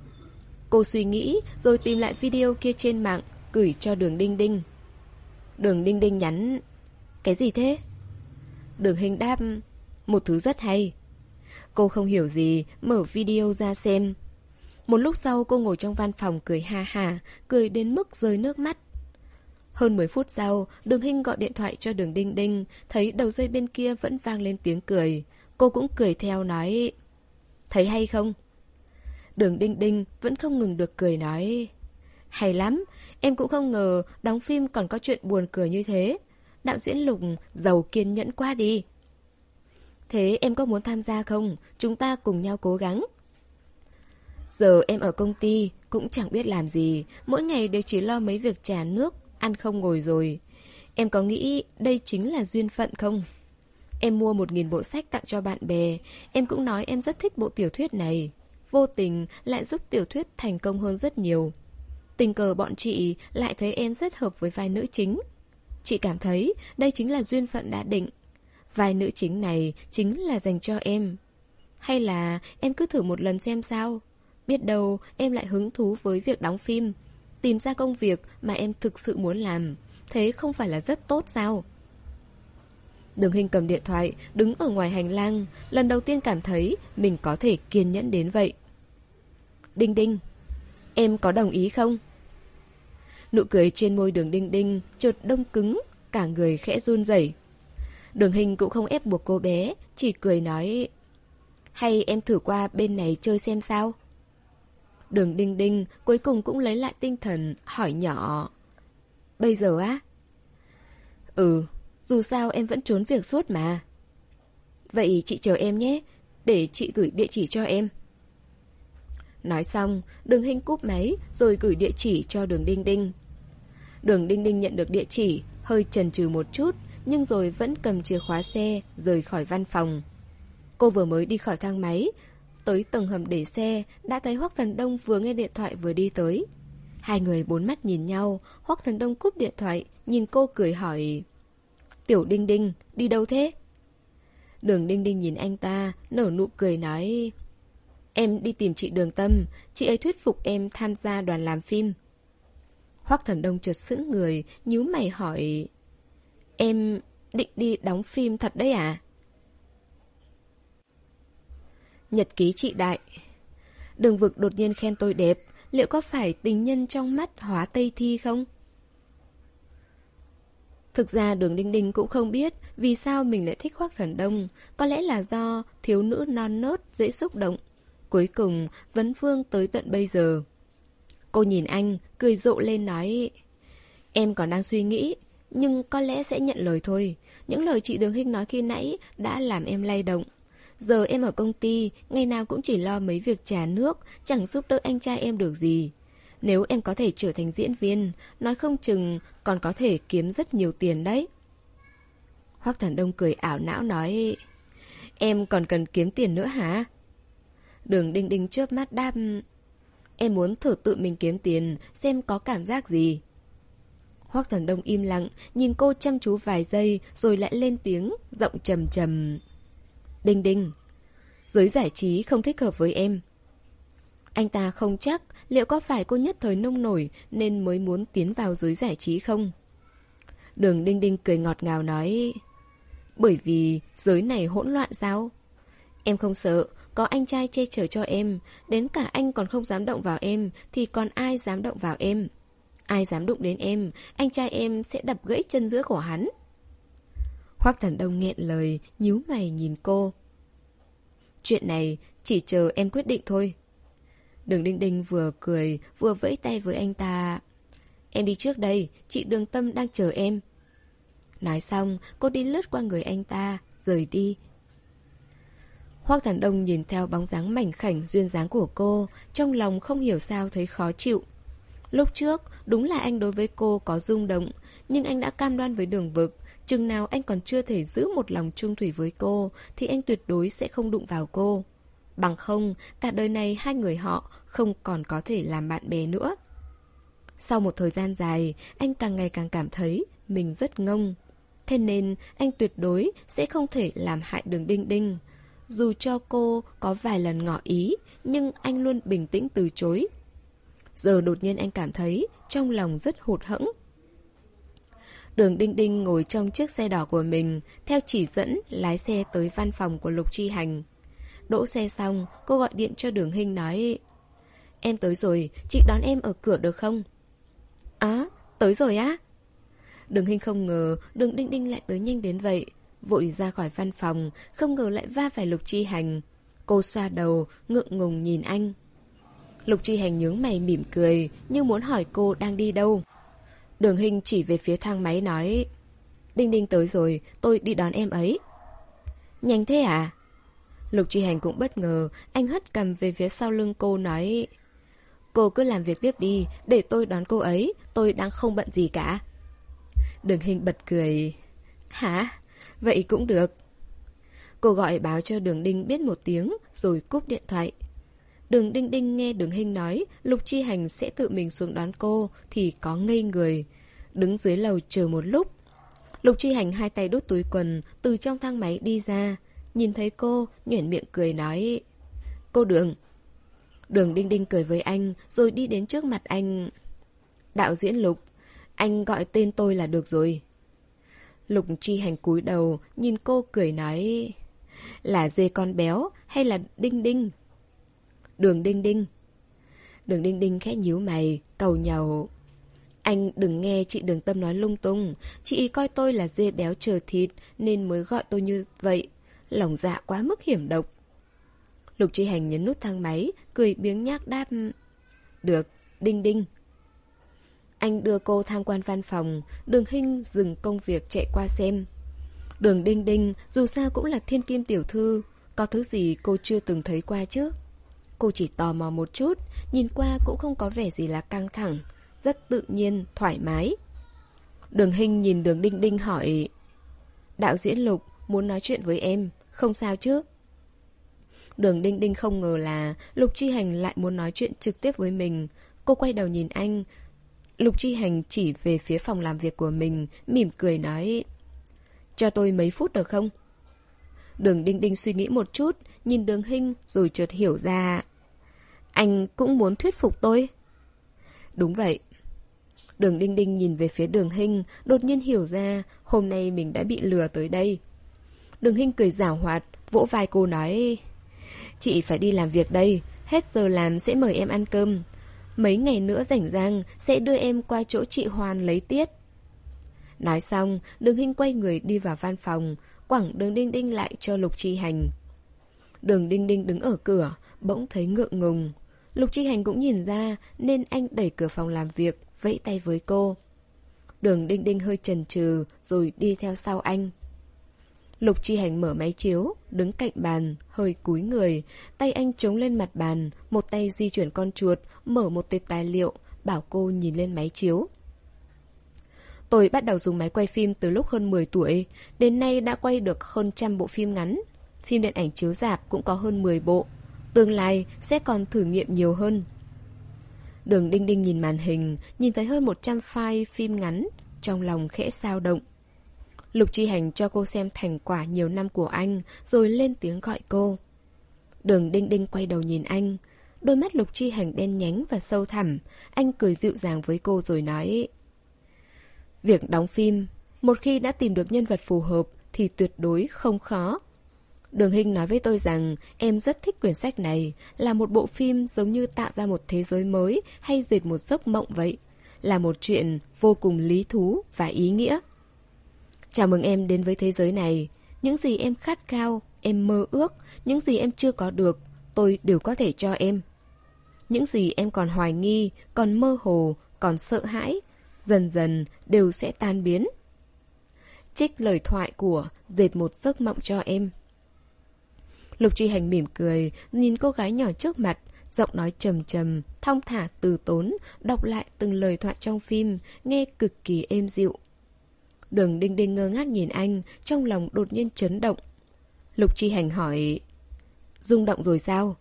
Cô suy nghĩ rồi tìm lại video kia trên mạng, gửi cho Đường Đinh Đinh. Đường Đinh Đinh nhắn: Cái gì thế? Đường Hình đáp: Một thứ rất hay. Cô không hiểu gì, mở video ra xem. Một lúc sau cô ngồi trong văn phòng cười ha ha, cười đến mức rơi nước mắt. Hơn mười phút sau, Đường Hinh gọi điện thoại cho Đường Đinh Đinh, thấy đầu dây bên kia vẫn vang lên tiếng cười. Cô cũng cười theo nói: Thấy hay không? Đường Đinh Đinh vẫn không ngừng được cười nói: Hay lắm, em cũng không ngờ đóng phim còn có chuyện buồn cười như thế. Đạo diễn Lục giàu kiên nhẫn quá đi. Thế em có muốn tham gia không? Chúng ta cùng nhau cố gắng. Giờ em ở công ty cũng chẳng biết làm gì, mỗi ngày đều chỉ lo mấy việc trà nước, ăn không ngồi rồi. Em có nghĩ đây chính là duyên phận không? Em mua một nghìn bộ sách tặng cho bạn bè. Em cũng nói em rất thích bộ tiểu thuyết này. Vô tình lại giúp tiểu thuyết thành công hơn rất nhiều. Tình cờ bọn chị lại thấy em rất hợp với vai nữ chính. Chị cảm thấy đây chính là duyên phận đã định. Vai nữ chính này chính là dành cho em. Hay là em cứ thử một lần xem sao? Biết đâu em lại hứng thú với việc đóng phim, tìm ra công việc mà em thực sự muốn làm. Thế không phải là rất tốt sao? Đường Hinh cầm điện thoại, đứng ở ngoài hành lang, lần đầu tiên cảm thấy mình có thể kiên nhẫn đến vậy. Đinh Đinh, em có đồng ý không? Nụ cười trên môi Đường Đinh Đinh chợt đông cứng, cả người khẽ run rẩy. Đường Hinh cũng không ép buộc cô bé, chỉ cười nói: Hay em thử qua bên này chơi xem sao? Đường Đinh Đinh cuối cùng cũng lấy lại tinh thần, hỏi nhỏ. Bây giờ á? Ừ, dù sao em vẫn trốn việc suốt mà. Vậy chị chờ em nhé, để chị gửi địa chỉ cho em. Nói xong, Đường Hinh cúp máy rồi gửi địa chỉ cho Đường Đinh Đinh. Đường Đinh Đinh nhận được địa chỉ, hơi chần chừ một chút, nhưng rồi vẫn cầm chìa khóa xe, rời khỏi văn phòng. Cô vừa mới đi khỏi thang máy, tới tầng hầm để xe, đã thấy Hoắc Thần Đông vừa nghe điện thoại vừa đi tới. Hai người bốn mắt nhìn nhau, Hoắc Thần Đông cúp điện thoại, nhìn cô cười hỏi. Tiểu Đinh Đinh, đi đâu thế? Đường Đinh Đinh nhìn anh ta, nở nụ cười nói. Em đi tìm chị Đường Tâm, chị ấy thuyết phục em tham gia đoàn làm phim. Hoắc Thần Đông chợt sững người, nhíu mày hỏi. Em định đi đóng phim thật đấy à? Nhật ký chị Đại. Đường Vực đột nhiên khen tôi đẹp, liệu có phải tình nhân trong mắt hóa Tây Thi không? Thực ra Đường Đinh Đinh cũng không biết vì sao mình lại thích Hoắc Thần Đông, có lẽ là do thiếu nữ non nớt, dễ xúc động. Cuối cùng, vấn vương tới tận bây giờ. Cô nhìn anh, cười rộ lên nói. Em còn đang suy nghĩ, nhưng có lẽ sẽ nhận lời thôi. Những lời chị Đường Hinh nói khi nãy đã làm em lay động. Giờ em ở công ty, ngày nào cũng chỉ lo mấy việc trà nước, chẳng giúp đỡ anh trai em được gì. Nếu em có thể trở thành diễn viên, nói không chừng còn có thể kiếm rất nhiều tiền đấy. Hoắc Thần Đông cười ảo não nói. Em còn cần kiếm tiền nữa hả? Đường Đinh Đinh chớp mắt đáp. Em muốn thử tự mình kiếm tiền, xem có cảm giác gì. Hoắc Thần Đông im lặng, nhìn cô chăm chú vài giây, rồi lại lên tiếng, giọng trầm trầm. Đinh Đinh, giới giải trí không thích hợp với em. Anh ta không chắc liệu có phải cô nhất thời nông nổi nên mới muốn tiến vào giới giải trí không? Đường Đinh Đinh cười ngọt ngào nói. Bởi vì giới này hỗn loạn sao? Em không sợ, có anh trai che chở cho em, đến cả anh còn không dám động vào em, thì còn ai dám động vào em? Ai dám đụng đến em, anh trai em sẽ đập gãy chân giữa của hắn. Hoắc Thần Đông nghẹn lời, nhíu mày nhìn cô. Chuyện này chỉ chờ em quyết định thôi. Đường Đinh Đinh vừa cười, vừa vẫy tay với anh ta. Em đi trước đây, chị Đường Tâm đang chờ em. Nói xong, cô đi lướt qua người anh ta, rời đi. Hoắc Thần Đông nhìn theo bóng dáng mảnh khảnh duyên dáng của cô, trong lòng không hiểu sao thấy khó chịu. Lúc trước, đúng là anh đối với cô có rung động, nhưng anh đã cam đoan với Đường Vực, chừng nào anh còn chưa thể giữ một lòng chung thủy với cô, thì anh tuyệt đối sẽ không đụng vào cô. Bằng không, cả đời này hai người họ không còn có thể làm bạn bè nữa. Sau một thời gian dài, anh càng ngày càng cảm thấy mình rất ngông. Thế nên, anh tuyệt đối sẽ không thể làm hại Đường Đinh Đinh. Dù cho cô có vài lần ngỏ ý, nhưng anh luôn bình tĩnh từ chối. Giờ đột nhiên anh cảm thấy trong lòng rất hụt hẫng. Đường Đinh Đinh ngồi trong chiếc xe đỏ của mình, theo chỉ dẫn lái xe tới văn phòng của Lục Chi Hành. Đỗ xe xong, cô gọi điện cho Đường Hinh nói. Em tới rồi, chị đón em ở cửa được không? Á, tới rồi á? Đường Hinh không ngờ Đường Đinh Đinh lại tới nhanh đến vậy. Vội ra khỏi văn phòng, không ngờ lại va phải Lục Chi Hành. Cô xoa đầu, ngượng ngùng nhìn anh. Lục Chi Hành nhướng mày mỉm cười, như muốn hỏi cô đang đi đâu. Đường Hinh chỉ về phía thang máy nói. Đinh Đinh tới rồi, tôi đi đón em ấy. Nhanh thế à? Lục Chi Hành cũng bất ngờ, anh hất cằm về phía sau lưng cô nói. Cô cứ làm việc tiếp đi, để tôi đón cô ấy, tôi đang không bận gì cả. Đường Hinh bật cười. Hả? Vậy cũng được. Cô gọi báo cho Đường Đinh biết một tiếng, rồi cúp điện thoại. Đường Đinh Đinh nghe Đường Hinh nói Lục Chi Hành sẽ tự mình xuống đón cô thì có ngây người. Đứng dưới lầu chờ một lúc. Lục Chi Hành hai tay đút túi quần, từ trong thang máy đi ra. Nhìn thấy cô, nhoẻn miệng cười nói. Cô Đường. Đường Đinh Đinh cười với anh, rồi đi đến trước mặt anh. Đạo diễn Lục, anh gọi tên tôi là được rồi. Lục Chi Hành cúi đầu, nhìn cô cười nói. Là dê con béo hay là Đinh Đinh? Đường Đinh Đinh. Đường Đinh Đinh khẽ nhíu mày, cầu nhàu. Anh đừng nghe chị Đường Tâm nói lung tung. Chị ý coi tôi là dê béo chờ thịt nên mới gọi tôi như vậy. Lòng dạ quá mức hiểm độc. Lục Chi Hành nhấn nút thang máy, cười biếng nhác đáp. Được, Đinh Đinh. Anh đưa cô tham quan văn phòng, Đường Hinh dừng công việc chạy qua xem. Đường Đinh Đinh dù sao cũng là thiên kim tiểu thư, có thứ gì cô chưa từng thấy qua chứ. Cô chỉ tò mò một chút, nhìn qua cũng không có vẻ gì là căng thẳng, rất tự nhiên, thoải mái. Đường Hinh nhìn Đường Đinh Đinh hỏi, đạo diễn Lục muốn nói chuyện với em, không sao chứ? Đường Đinh Đinh không ngờ là Lục Chi Hành lại muốn nói chuyện trực tiếp với mình. Cô quay đầu nhìn anh. Lục Chi Hành chỉ về phía phòng làm việc của mình, mỉm cười nói, cho tôi mấy phút được không? Đường Đinh Đinh suy nghĩ một chút, nhìn Đường Hinh rồi chợt hiểu ra. Anh cũng muốn thuyết phục tôi? Đúng vậy. Đường Đinh Đinh nhìn về phía Đường Hinh, đột nhiên hiểu ra hôm nay mình đã bị lừa tới đây. Đường Hinh cười giảo hoạt, vỗ vai cô nói, chị phải đi làm việc đây, hết giờ làm sẽ mời em ăn cơm. Mấy ngày nữa rảnh rang sẽ đưa em qua chỗ chị Hoàn lấy tiết. Nói xong, Đường Hinh quay người đi vào văn phòng, quẳng Đường Đinh Đinh lại cho Lục Chi Hành. Đường Đinh Đinh đứng ở cửa, bỗng thấy ngượng ngùng. Lục Chi Hành cũng nhìn ra nên anh đẩy cửa phòng làm việc, vẫy tay với cô. Đường Đinh Đinh hơi chần chừ rồi đi theo sau anh. Lục Chi Hành mở máy chiếu, đứng cạnh bàn, hơi cúi người, tay anh chống lên mặt bàn, một tay di chuyển con chuột, mở một tệp tài liệu, bảo cô nhìn lên máy chiếu. Tôi bắt đầu dùng máy quay phim từ lúc hơn mười tuổi, đến nay đã quay được hơn trăm bộ phim ngắn. Phim điện ảnh chiếu rạp cũng có hơn mười bộ. Tương lai sẽ còn thử nghiệm nhiều hơn. Đường Đinh Đinh nhìn màn hình, nhìn thấy hơn một trăm file phim ngắn, trong lòng khẽ xao động. Lục Chi Hành cho cô xem thành quả nhiều năm của anh, rồi lên tiếng gọi cô. Đường Đinh Đinh quay đầu nhìn anh. Đôi mắt Lục Chi Hành đen nhánh và sâu thẳm. Anh cười dịu dàng với cô rồi nói, việc đóng phim, một khi đã tìm được nhân vật phù hợp thì tuyệt đối không khó. Đường Hinh nói với tôi rằng em rất thích quyển sách này, là một bộ phim giống như tạo ra một thế giới mới hay dệt một giấc mộng vậy. Là một chuyện vô cùng lý thú và ý nghĩa. Chào mừng em đến với thế giới này. Những gì em khát khao, em mơ ước, những gì em chưa có được, tôi đều có thể cho em. Những gì em còn hoài nghi, còn mơ hồ, còn sợ hãi, dần dần đều sẽ tan biến. Trích lời thoại của Dệt một giấc mộng cho em. Lục Chi Hành mỉm cười, nhìn cô gái nhỏ trước mặt, giọng nói trầm trầm, thong thả từ tốn, đọc lại từng lời thoại trong phim, nghe cực kỳ êm dịu. Đường Đinh Đinh ngơ ngác nhìn anh, trong lòng đột nhiên chấn động. Lục Chi Hành hỏi, rung động rồi sao?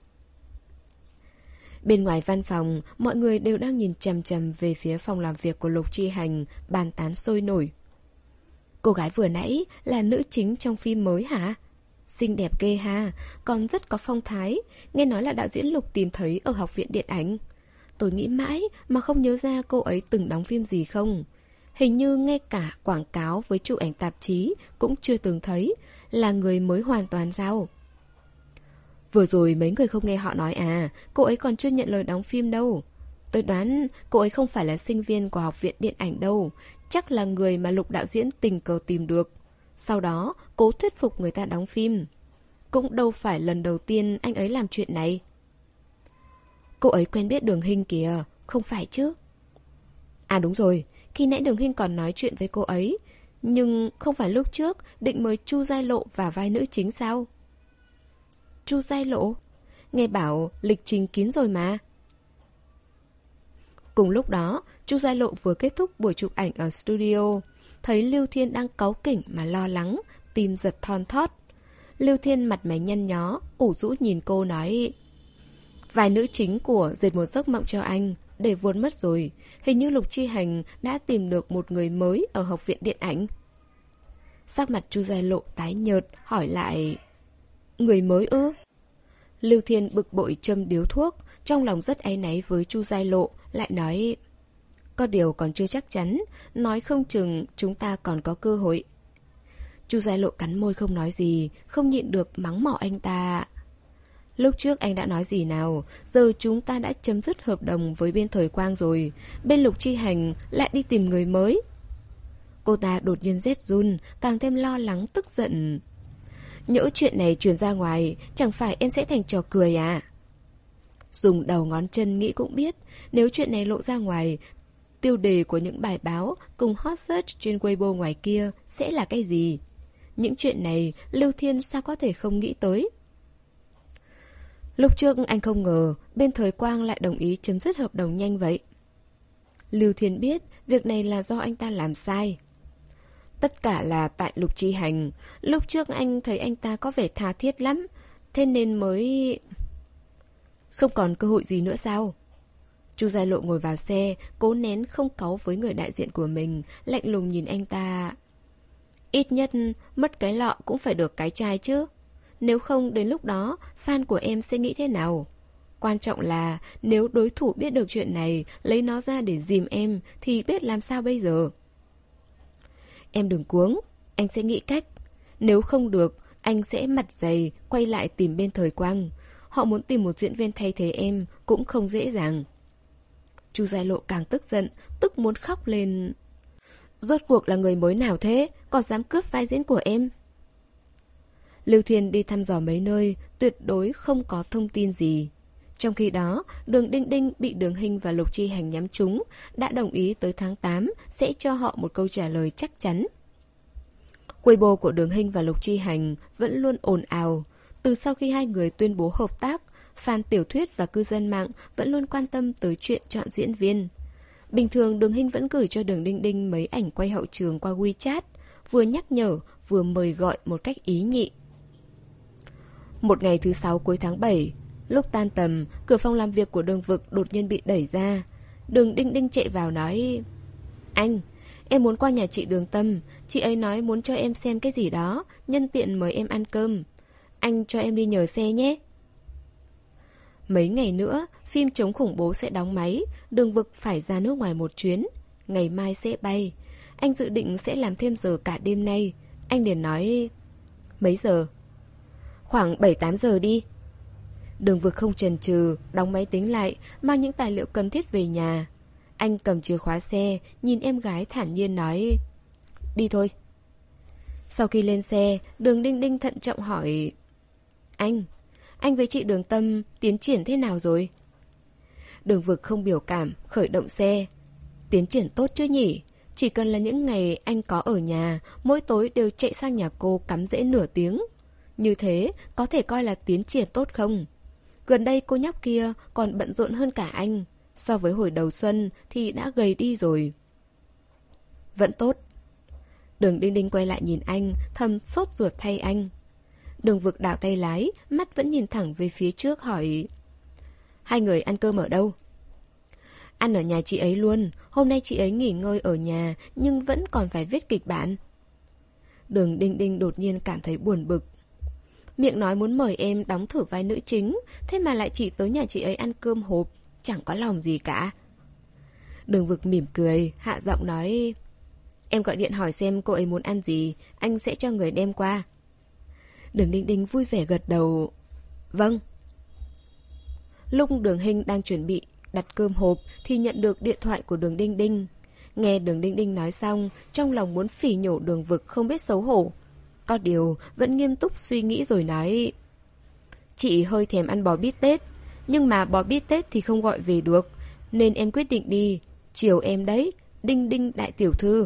Bên ngoài văn phòng, mọi người đều đang nhìn chằm chằm về phía phòng làm việc của Lục Chi Hành, bàn tán sôi nổi. Cô gái vừa nãy là nữ chính trong phim mới hả? Xinh đẹp ghê ha, còn rất có phong thái, nghe nói là đạo diễn Lục tìm thấy ở học viện điện ảnh. Tôi nghĩ mãi mà không nhớ ra cô ấy từng đóng phim gì không. Hình như ngay cả quảng cáo với chụp ảnh tạp chí cũng chưa từng thấy, là người mới hoàn toàn sao? Vừa rồi mấy người không nghe họ nói à, cô ấy còn chưa nhận lời đóng phim đâu. Tôi đoán cô ấy không phải là sinh viên của học viện điện ảnh đâu, chắc là người mà Lục đạo diễn tình cờ tìm được. Sau đó cố thuyết phục người ta đóng phim. Cũng đâu phải lần đầu tiên anh ấy làm chuyện này. Cô ấy quen biết Đường Hinh kìa, không phải chứ? À đúng rồi, khi nãy Đường Hinh còn nói chuyện với cô ấy. Nhưng không phải lúc trước định mời Chu Giai Lộ vào vai nữ chính sao? Chu Giai Lộ? Nghe bảo lịch trình kín rồi mà. Cùng lúc đó, Chu Giai Lộ vừa kết thúc buổi chụp ảnh ở studio. Thấy Lưu Thiên đang cáu kỉnh mà lo lắng, tim giật thon thót. Lưu Thiên mặt mày nhăn nhó, ủ rũ nhìn cô nói, vai nữ chính của Dệt một giấc mộng cho anh để vốn mất rồi. Hình như Lục Chi Hành đã tìm được một người mới ở học viện điện ảnh. Sắc mặt Chu Giai Lộ tái nhợt, hỏi lại, người mới ư? Lưu Thiên bực bội châm điếu thuốc, trong lòng rất áy náy với Chu Giai Lộ, lại nói, có điều còn chưa chắc chắn, nói không chừng chúng ta còn có cơ hội. Chu Giai Lộ cắn môi không nói gì, không nhịn được mắng mỏ anh ta. Lúc trước anh đã nói gì nào, giờ chúng ta đã chấm dứt hợp đồng với bên Thời Quang rồi, bên Lục Chi Hành lại đi tìm người mới. Cô ta đột nhiên rét run, càng thêm lo lắng tức giận. Nhỡ chuyện này truyền ra ngoài, chẳng phải em sẽ thành trò cười à? Dùng đầu ngón chân nghĩ cũng biết, nếu chuyện này lộ ra ngoài, tiêu đề của những bài báo cùng hot search trên Weibo ngoài kia sẽ là cái gì? Những chuyện này, Lưu Thiên sao có thể không nghĩ tới? Lúc trước anh không ngờ bên Thời Quang lại đồng ý chấm dứt hợp đồng nhanh vậy. Lưu Thiên biết việc này là do anh ta làm sai. Tất cả là tại Lục Chi Hành. Lúc trước anh thấy anh ta có vẻ tha thiết lắm, thế nên mới... Không còn cơ hội gì nữa sao? Chu Gia Lộ ngồi vào xe, cố nén không cáu với người đại diện của mình, lạnh lùng nhìn anh ta. Ít nhất mất cái lọ cũng phải được cái chai chứ. Nếu không đến lúc đó fan của em sẽ nghĩ thế nào? Quan trọng là nếu đối thủ biết được chuyện này, lấy nó ra để dìm em, thì biết làm sao bây giờ? Em đừng cuống, anh sẽ nghĩ cách. Nếu không được, anh sẽ mặt dày quay lại tìm bên Thời Quang. Họ muốn tìm một diễn viên thay thế em cũng không dễ dàng. Chu Gia Lộ càng tức giận, tức muốn khóc lên. Rốt cuộc là người mới nào thế, còn dám cướp vai diễn của em? Lưu Thiên đi thăm dò mấy nơi, tuyệt đối không có thông tin gì. Trong khi đó, Đường Đinh Đinh bị Đường Hinh và Lục Chi Hành nhắm trúng, đã đồng ý tới tháng tám sẽ cho họ một câu trả lời chắc chắn. Weibo của Đường Hinh và Lục Chi Hành vẫn luôn ồn ào. Từ sau khi hai người tuyên bố hợp tác, fan tiểu thuyết và cư dân mạng vẫn luôn quan tâm tới chuyện chọn diễn viên. Bình thường Đường Hinh vẫn gửi cho Đường Đinh Đinh mấy ảnh quay hậu trường qua WeChat, vừa nhắc nhở, vừa mời gọi một cách ý nhị. Một ngày thứ sáu cuối tháng bảy, lúc tan tầm, cửa phòng làm việc của Đường Vực đột nhiên bị đẩy ra. Đường Đinh Đinh chạy vào nói: Anh, em muốn qua nhà chị Đường Tâm. Chị ấy nói muốn cho em xem cái gì đó, nhân tiện mời em ăn cơm. Anh cho em đi nhờ xe nhé. Mấy ngày nữa, phim chống khủng bố sẽ đóng máy. Đường Vực phải ra nước ngoài một chuyến. Ngày mai sẽ bay. Anh dự định sẽ làm thêm giờ cả đêm nay. Anh liền nói: Mấy giờ? Khoảng bảy tám giờ đi. Đường Vực không chần chừ, đóng máy tính lại, mang những tài liệu cần thiết về nhà. Anh cầm chìa khóa xe, nhìn em gái thản nhiên nói: Đi thôi. Sau khi lên xe, Đường Đinh Đinh thận trọng hỏi: Anh, anh với chị Đường Tâm tiến triển thế nào rồi? Đường Vực không biểu cảm, khởi động xe. Tiến triển tốt chứ nhỉ? Chỉ cần là những ngày anh có ở nhà, mỗi tối đều chạy sang nhà cô cắm rễ nửa tiếng. Như thế, có thể coi là tiến triển tốt không? Gần đây cô nhóc kia còn bận rộn hơn cả anh. So với hồi đầu xuân thì đã gầy đi rồi. Vẫn tốt. Đường Đinh Đinh quay lại nhìn anh, thầm sốt ruột thay anh. Đường Vực đảo tay lái, mắt vẫn nhìn thẳng về phía trước hỏi: Hai người ăn cơm ở đâu? Ăn ở nhà chị ấy luôn. Hôm nay chị ấy nghỉ ngơi ở nhà, nhưng vẫn còn phải viết kịch bản. Đường Đinh Đinh đột nhiên cảm thấy buồn bực. Miệng nói muốn mời em đóng thử vai nữ chính, thế mà lại chỉ tới nhà chị ấy ăn cơm hộp, chẳng có lòng gì cả. Đường Vực mỉm cười, hạ giọng nói: Em gọi điện hỏi xem cô ấy muốn ăn gì, anh sẽ cho người đem qua. Đường Đinh Đinh vui vẻ gật đầu: Vâng. Lúc Đường Hinh đang chuẩn bị đặt cơm hộp thì nhận được điện thoại của Đường Đinh Đinh. Nghe Đường Đinh Đinh nói xong, trong lòng muốn phỉ nhổ Đường Vực không biết xấu hổ. Có điều vẫn nghiêm túc suy nghĩ rồi nói: Chị hơi thèm ăn bò bít tết, nhưng mà bò bít tết thì không gọi về được, nên em quyết định đi. Chiều em đấy, Đinh Đinh đại tiểu thư.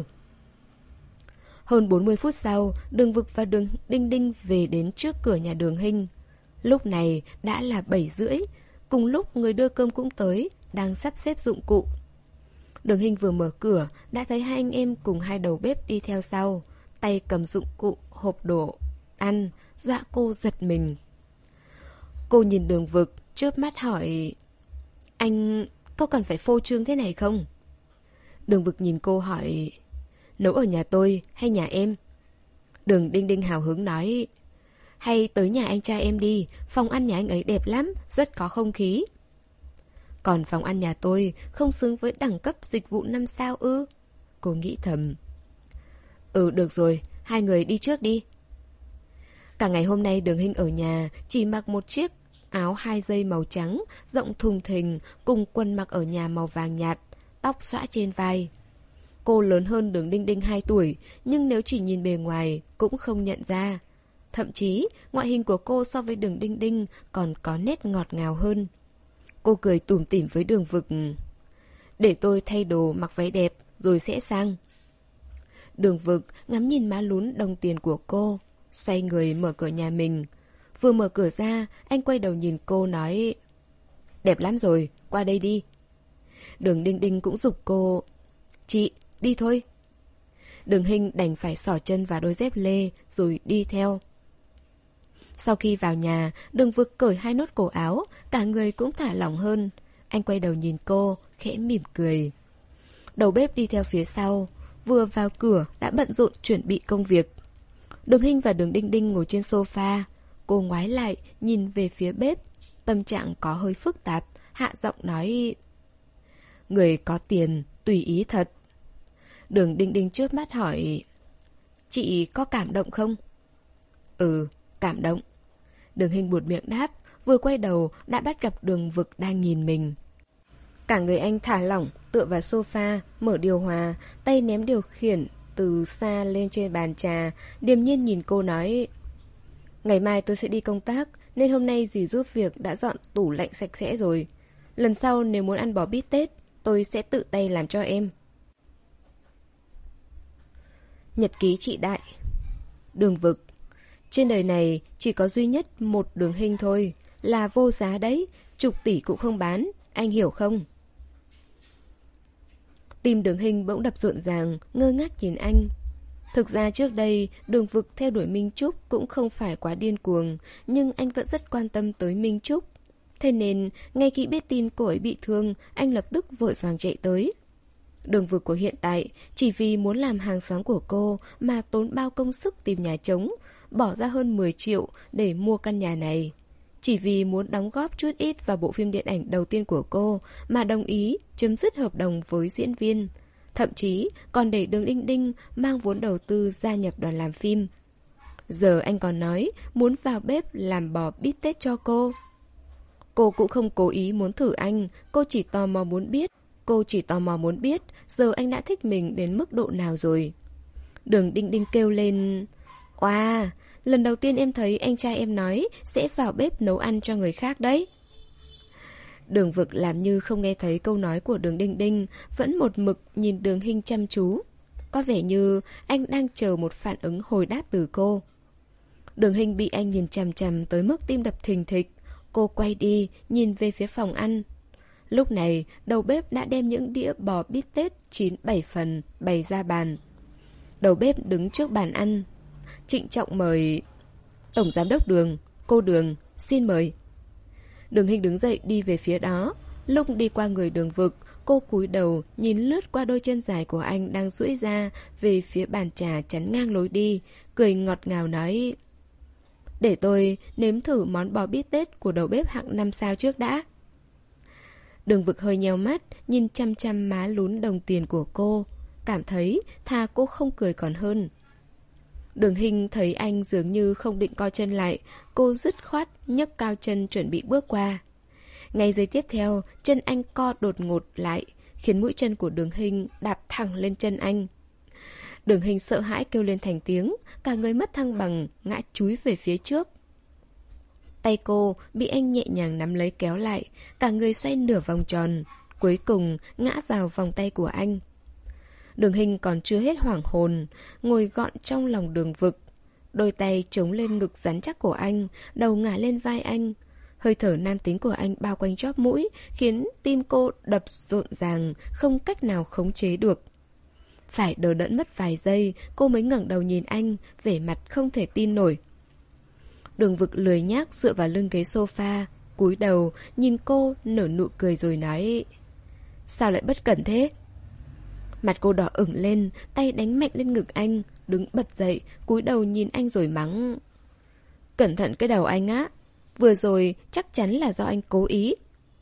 Hơn bốn mươi phút sau, Đường Vực và Đường Đinh Đinh về đến trước cửa nhà Đường Hinh. Lúc này đã là bảy rưỡi. Cùng lúc người đưa cơm cũng tới, đang sắp xếp dụng cụ. Đường Hinh vừa mở cửa, đã thấy hai anh em cùng hai đầu bếp đi theo sau, tay cầm dụng cụ, hộp đồ ăn, dọa cô giật mình. Cô nhìn Đường Vực, chớp mắt hỏi: Anh có cần phải phô trương thế này không? Đường Vực nhìn cô hỏi: Nấu ở nhà tôi hay nhà em? Đường Đinh Đinh hào hứng nói: Hay tới nhà anh trai em đi, phòng ăn nhà anh ấy đẹp lắm, rất có không khí. Còn phòng ăn nhà tôi không xứng với đẳng cấp dịch vụ năm sao ư? Cô nghĩ thầm. Ừ được rồi, hai người đi trước đi. Cả ngày hôm nay Đường Hinh ở nhà chỉ mặc một chiếc áo hai dây màu trắng, rộng thùng thình, cùng quần mặc ở nhà màu vàng nhạt, tóc xõa trên vai. Cô lớn hơn Đường Đinh Đinh hai tuổi, nhưng nếu chỉ nhìn bề ngoài cũng không nhận ra. Thậm chí, ngoại hình của cô so với Đường Đinh Đinh còn có nét ngọt ngào hơn. Cô cười tủm tỉm với Đường Vực. Để tôi thay đồ mặc váy đẹp, rồi sẽ sang. Đường Vực ngắm nhìn má lún đồng tiền của cô, xoay người mở cửa nhà mình. Vừa mở cửa ra, anh quay đầu nhìn cô nói: Đẹp lắm rồi, qua đây đi. Đường Đinh Đinh cũng giục cô: Chị, đi thôi. Đường Hinh đành phải xỏ chân vào đôi dép lê rồi đi theo. Sau khi vào nhà, Đường Vực cởi hai nốt cổ áo, cả người cũng thả lỏng hơn. Anh quay đầu nhìn cô, khẽ mỉm cười. Đầu bếp đi theo phía sau, vừa vào cửa đã bận rộn chuẩn bị công việc. Đường Hinh và Đường Đinh Đinh ngồi trên sofa. Cô ngoái lại, nhìn về phía bếp. Tâm trạng có hơi phức tạp, hạ giọng nói: Người có tiền, tùy ý thật. Đường Đinh Đinh chớp mắt hỏi: Chị có cảm động không? Ừ, cảm động. Đường Hinh buột miệng đáp, vừa quay đầu đã bắt gặp Đường Vực đang nhìn mình. Cả người anh thả lỏng, tựa vào sofa, mở điều hòa, tay ném điều khiển từ xa lên trên bàn trà, điềm nhiên nhìn cô nói: Ngày mai tôi sẽ đi công tác, nên hôm nay dì giúp việc đã dọn tủ lạnh sạch sẽ rồi. Lần sau nếu muốn ăn bò bít tết, tôi sẽ tự tay làm cho em. Nhật ký chị Đại. Đường Vực. Trên đời này chỉ có duy nhất một Đường Hinh thôi, là vô giá đấy, chục tỷ cũng không bán, anh hiểu không? Tim Đường Hinh bỗng đập rộn ràng, ngơ ngác nhìn anh. Thực ra trước đây, Đường Vực theo đuổi Minh Trúc cũng không phải quá điên cuồng, nhưng anh vẫn rất quan tâm tới Minh Trúc. Thế nên, ngay khi biết tin cô ấy bị thương, anh lập tức vội vàng chạy tới. Đường Vực của hiện tại, chỉ vì muốn làm hàng xóm của cô mà tốn bao công sức tìm nhà trống, bỏ ra hơn mười triệu để mua căn nhà này. Chỉ vì muốn đóng góp chút ít vào bộ phim điện ảnh đầu tiên của cô mà đồng ý chấm dứt hợp đồng với diễn viên. Thậm chí còn để Đường Đinh Đinh mang vốn đầu tư gia nhập đoàn làm phim. Giờ anh còn nói muốn vào bếp làm bò bít tết cho cô. Cô cũng không cố ý muốn thử anh, cô chỉ tò mò muốn biết. Cô chỉ tò mò muốn biết giờ anh đã thích mình đến mức độ nào rồi. Đường Đinh Đinh kêu lên: Oa, lần đầu tiên em thấy anh trai em nói sẽ vào bếp nấu ăn cho người khác đấy. Đường Vực làm như không nghe thấy câu nói của Đường Đinh Đinh, vẫn một mực nhìn Đường Hinh chăm chú. Có vẻ như anh đang chờ một phản ứng hồi đáp từ cô. Đường Hinh bị anh nhìn chằm chằm tới mức tim đập thình thịch. Cô quay đi, nhìn về phía phòng ăn. Lúc này, đầu bếp đã đem những đĩa bò bít tết chín bảy phần bày ra bàn. Đầu bếp đứng trước bàn ăn, trịnh trọng mời: Tổng giám đốc Đường, cô Đường, xin mời. Đường Hinh đứng dậy đi về phía đó. Lúc đi qua người Đường Vực, cô cúi đầu nhìn lướt qua đôi chân dài của anh đang duỗi ra về phía bàn trà chắn ngang lối đi, cười ngọt ngào nói: Để tôi nếm thử món bò bít tết của đầu bếp hạng năm sao trước đã. Đường Vực hơi nheo mắt, nhìn chăm chăm má lún đồng tiền của cô, cảm thấy thà cô không cười còn hơn. Đường Hinh thấy anh dường như không định co chân lại, cô dứt khoát nhấc cao chân chuẩn bị bước qua. Ngay giây tiếp theo, chân anh co đột ngột lại, khiến mũi chân của Đường Hinh đạp thẳng lên chân anh. Đường Hinh sợ hãi kêu lên thành tiếng, cả người mất thăng bằng, ngã chúi về phía trước. Tay cô bị anh nhẹ nhàng nắm lấy kéo lại, cả người xoay nửa vòng tròn, cuối cùng ngã vào vòng tay của anh. Đường Hinh còn chưa hết hoảng hồn, ngồi gọn trong lòng Đường Vực. Đôi tay chống lên ngực rắn chắc của anh, đầu ngả lên vai anh. Hơi thở nam tính của anh bao quanh chóp mũi, khiến tim cô đập rộn ràng, không cách nào khống chế được. Phải đờ đẫn mất vài giây, cô mới ngẩng đầu nhìn anh, vẻ mặt không thể tin nổi. Đường Vực lười nhác dựa vào lưng ghế sofa, cúi đầu nhìn cô nở nụ cười rồi nói: Sao lại bất cẩn thế? Mặt cô đỏ ửng lên, tay đánh mạnh lên ngực anh, đứng bật dậy, cúi đầu nhìn anh rồi mắng: Cẩn thận cái đầu anh á, vừa rồi chắc chắn là do anh cố ý.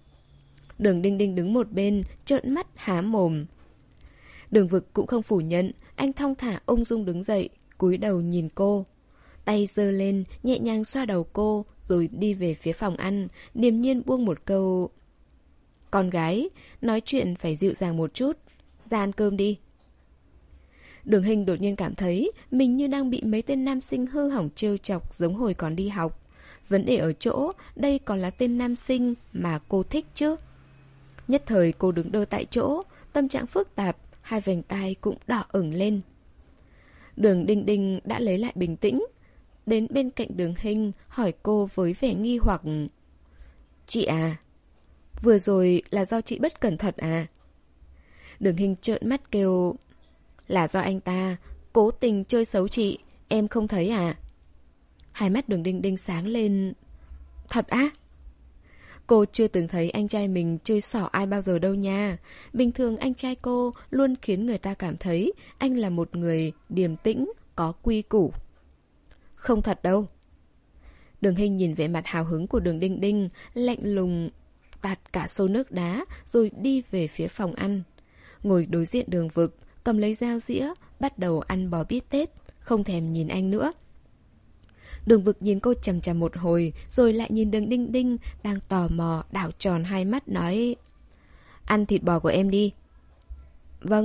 Đường Đinh Đinh đứng một bên, trợn mắt há mồm. Đường Vực cũng không phủ nhận, anh thong thả ung dung đứng dậy, cúi đầu nhìn cô. Tay giơ lên, nhẹ nhàng xoa đầu cô, rồi đi về phía phòng ăn, điềm nhiên buông một câu: Con gái, nói chuyện phải dịu dàng một chút, ra ăn cơm đi. Đường Hinh đột nhiên cảm thấy mình như đang bị mấy tên nam sinh hư hỏng trêu chọc giống hồi còn đi học. Vấn đề ở chỗ, đây còn là tên nam sinh mà cô thích chứ. Nhất thời cô đứng đơ tại chỗ, tâm trạng phức tạp, hai vành tai cũng đỏ ửng lên. Đường Đinh Đinh đã lấy lại bình tĩnh, đến bên cạnh Đường Hinh hỏi cô với vẻ nghi hoặc. Chị à, vừa rồi là do chị bất cẩn thận à? Đường Hinh trợn mắt kêu, là do anh ta cố tình chơi xấu chị, em không thấy à? Hai mắt Đường Đinh Đinh sáng lên. Thật á? Cô chưa từng thấy anh trai mình chơi xỏ ai bao giờ đâu nha. Bình thường anh trai cô luôn khiến người ta cảm thấy anh là một người điềm tĩnh, có quy củ. Không thật đâu. Đường Hinh nhìn vẻ mặt hào hứng của Đường Đinh Đinh, lạnh lùng tạt cả xô nước đá rồi đi về phía phòng ăn. Ngồi đối diện Đường Vực, cầm lấy dao dĩa, bắt đầu ăn bò bít tết, không thèm nhìn anh nữa. Đường Vực nhìn cô chằm chằm một hồi, rồi lại nhìn Đường Đinh Đinh đang tò mò đảo tròn hai mắt nói, ăn thịt bò của em đi. Vâng.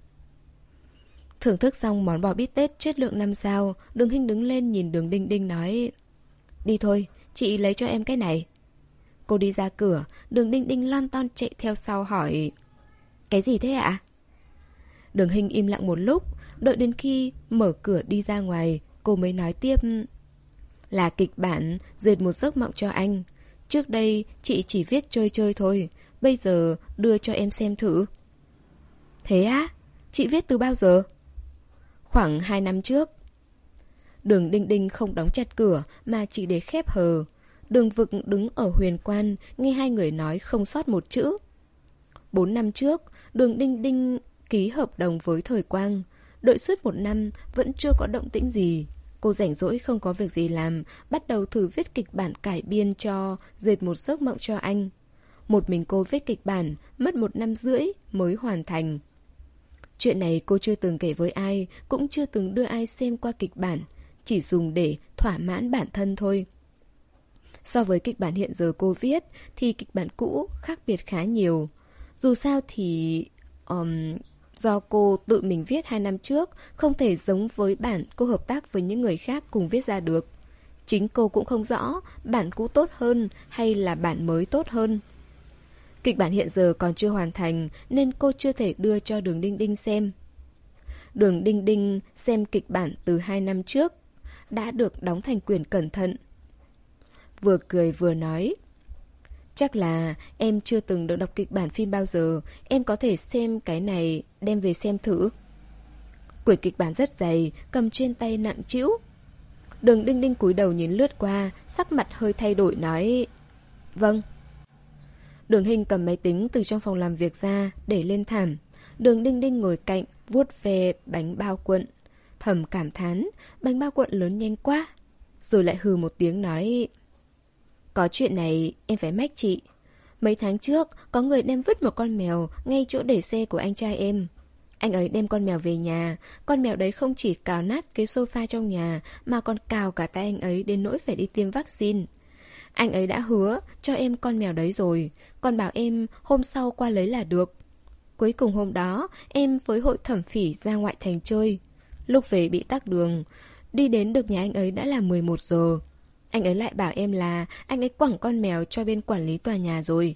Thưởng thức xong món bò bít tết chất lượng năm sao, Đường Hinh đứng lên nhìn Đường Đinh Đinh nói, đi thôi, chị lấy cho em cái này. Cô đi ra cửa, Đường Đinh Đinh lon ton chạy theo sau hỏi, cái gì thế ạ? Đường Hinh im lặng một lúc, đợi đến khi mở cửa đi ra ngoài, cô mới nói tiếp, là kịch bản dệt một giấc mộng cho anh. Trước đây chị chỉ viết chơi chơi thôi, bây giờ đưa cho em xem thử. Thế á? Chị viết từ bao giờ? Khoảng hai năm trước. Đường Đinh Đinh không đóng chặt cửa mà chỉ để khép hờ. Đường Vực đứng ở huyền quan, nghe hai người nói không sót một chữ. Bốn năm trước, Đường Đinh Đinh ký hợp đồng với Thời Quang. Đợi suốt một năm vẫn chưa có động tĩnh gì. Cô rảnh rỗi không có việc gì làm, bắt đầu thử viết kịch bản cải biên cho Dệt một giấc mộng cho anh. Một mình cô viết kịch bản, mất một năm rưỡi mới hoàn thành. Chuyện này cô chưa từng kể với ai, cũng chưa từng đưa ai xem qua kịch bản, chỉ dùng để thỏa mãn bản thân thôi. So với kịch bản hiện giờ cô viết, thì kịch bản cũ khác biệt khá nhiều. Dù sao thì... Um, do cô tự mình viết hai năm trước, không thể giống với bản cô hợp tác với những người khác cùng viết ra được. Chính cô cũng không rõ bản cũ tốt hơn hay là bản mới tốt hơn. Kịch bản hiện giờ còn chưa hoàn thành nên cô chưa thể đưa cho Đường Đinh Đinh xem. Đường Đinh Đinh xem kịch bản từ hai năm trước, đã được đóng thành quyển cẩn thận. Vừa cười vừa nói, chắc là em chưa từng được đọc kịch bản phim bao giờ, em có thể xem cái này đem về xem thử. Quyển kịch bản rất dày, cầm trên tay nặng trĩu. Đường Đinh Đinh cúi đầu nhìn lướt qua, sắc mặt hơi thay đổi nói, vâng. Đường Hinh cầm máy tính từ trong phòng làm việc ra, để lên thảm. Đường Đinh Đinh ngồi cạnh, vuốt ve bánh bao cuộn. Thầm cảm thán, bánh bao cuộn lớn nhanh quá. Rồi lại hừ một tiếng nói, có chuyện này em phải mách chị. Mấy tháng trước, có người đem vứt một con mèo ngay chỗ để xe của anh trai em. Anh ấy đem con mèo về nhà. Con mèo đấy không chỉ cào nát cái sofa trong nhà, mà còn cào cả tay anh ấy đến nỗi phải đi tiêm vaccine. Anh ấy đã hứa cho em con mèo đấy rồi, còn bảo em hôm sau qua lấy là được. Cuối cùng hôm đó, em với hội thẩm phỉ ra ngoại thành chơi. Lúc về bị tắc đường, đi đến được nhà anh ấy đã là mười một giờ. Anh ấy lại bảo em là anh ấy quẳng con mèo cho bên quản lý tòa nhà rồi.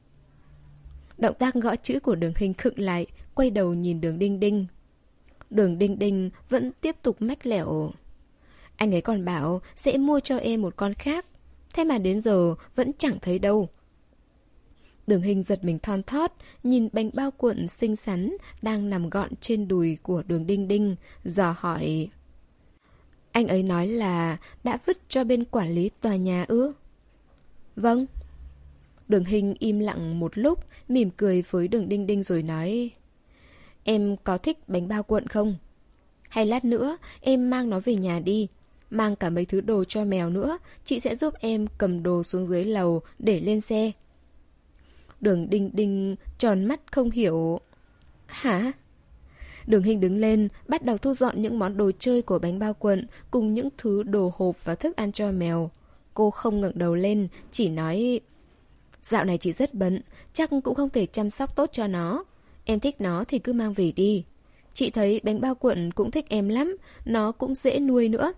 Động tác gõ chữ của Đường Hinh khựng lại, quay đầu nhìn Đường Đinh Đinh. Đường Đinh Đinh vẫn tiếp tục mách lẻo. Anh ấy còn bảo sẽ mua cho em một con khác, thế mà đến giờ vẫn chẳng thấy đâu. Đường Hinh giật mình thon thót, nhìn bánh bao cuộn xinh xắn đang nằm gọn trên đùi của Đường Đinh Đinh, dò hỏi. Anh ấy nói là đã vứt cho bên quản lý tòa nhà ư? Vâng. Đường Hinh im lặng một lúc, mỉm cười với Đường Đinh Đinh rồi nói, em có thích bánh bao cuộn không? Hay lát nữa em mang nó về nhà đi, mang cả mấy thứ đồ cho mèo nữa, chị sẽ giúp em cầm đồ xuống dưới lầu để lên xe. Đường Đinh Đinh tròn mắt không hiểu. Hả? Đường Hinh đứng lên, bắt đầu thu dọn những món đồ chơi của bánh bao cuộn cùng những thứ đồ hộp và thức ăn cho mèo. Cô không ngẩng đầu lên, chỉ nói, dạo này chị rất bận, chắc cũng không thể chăm sóc tốt cho nó. Em thích nó thì cứ mang về đi. Chị thấy bánh bao cuộn cũng thích em lắm, nó cũng dễ nuôi nữa.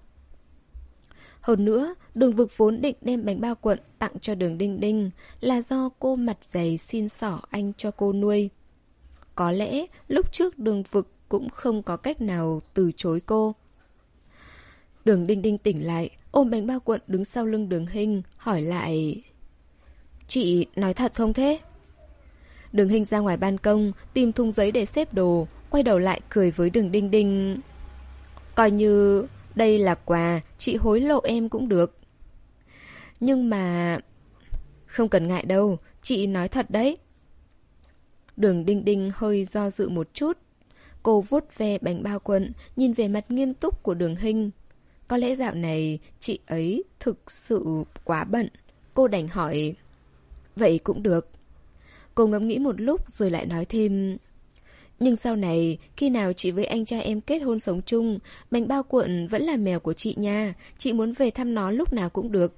Hơn nữa, Đường Vực vốn định đem bánh bao cuộn tặng cho Đường Đinh Đinh là do cô mặt dày xin xỏ anh cho cô nuôi. Có lẽ lúc trước Đường Vực cũng không có cách nào từ chối cô. Đường Đinh Đinh tỉnh lại, ôm bánh bao cuộn đứng sau lưng Đường Hinh, hỏi lại: Chị nói thật không thế? Đường Hinh ra ngoài ban công, tìm thùng giấy để xếp đồ, quay đầu lại cười với Đường Đinh Đinh: Coi như đây là quà, chị hối lộ em cũng được. Nhưng mà... Không cần ngại đâu, chị nói thật đấy. Đường Đinh Đinh hơi do dự một chút. Cô vuốt ve bánh bao cuộn, nhìn về mặt nghiêm túc của Đường Hinh. Có lẽ dạo này chị ấy thực sự quá bận. Cô đành hỏi: Vậy cũng được. Cô ngẫm nghĩ một lúc rồi lại nói thêm: Nhưng sau này, khi nào chị với anh trai em kết hôn sống chung, bánh bao cuộn vẫn là mèo của chị nha. Chị muốn về thăm nó lúc nào cũng được.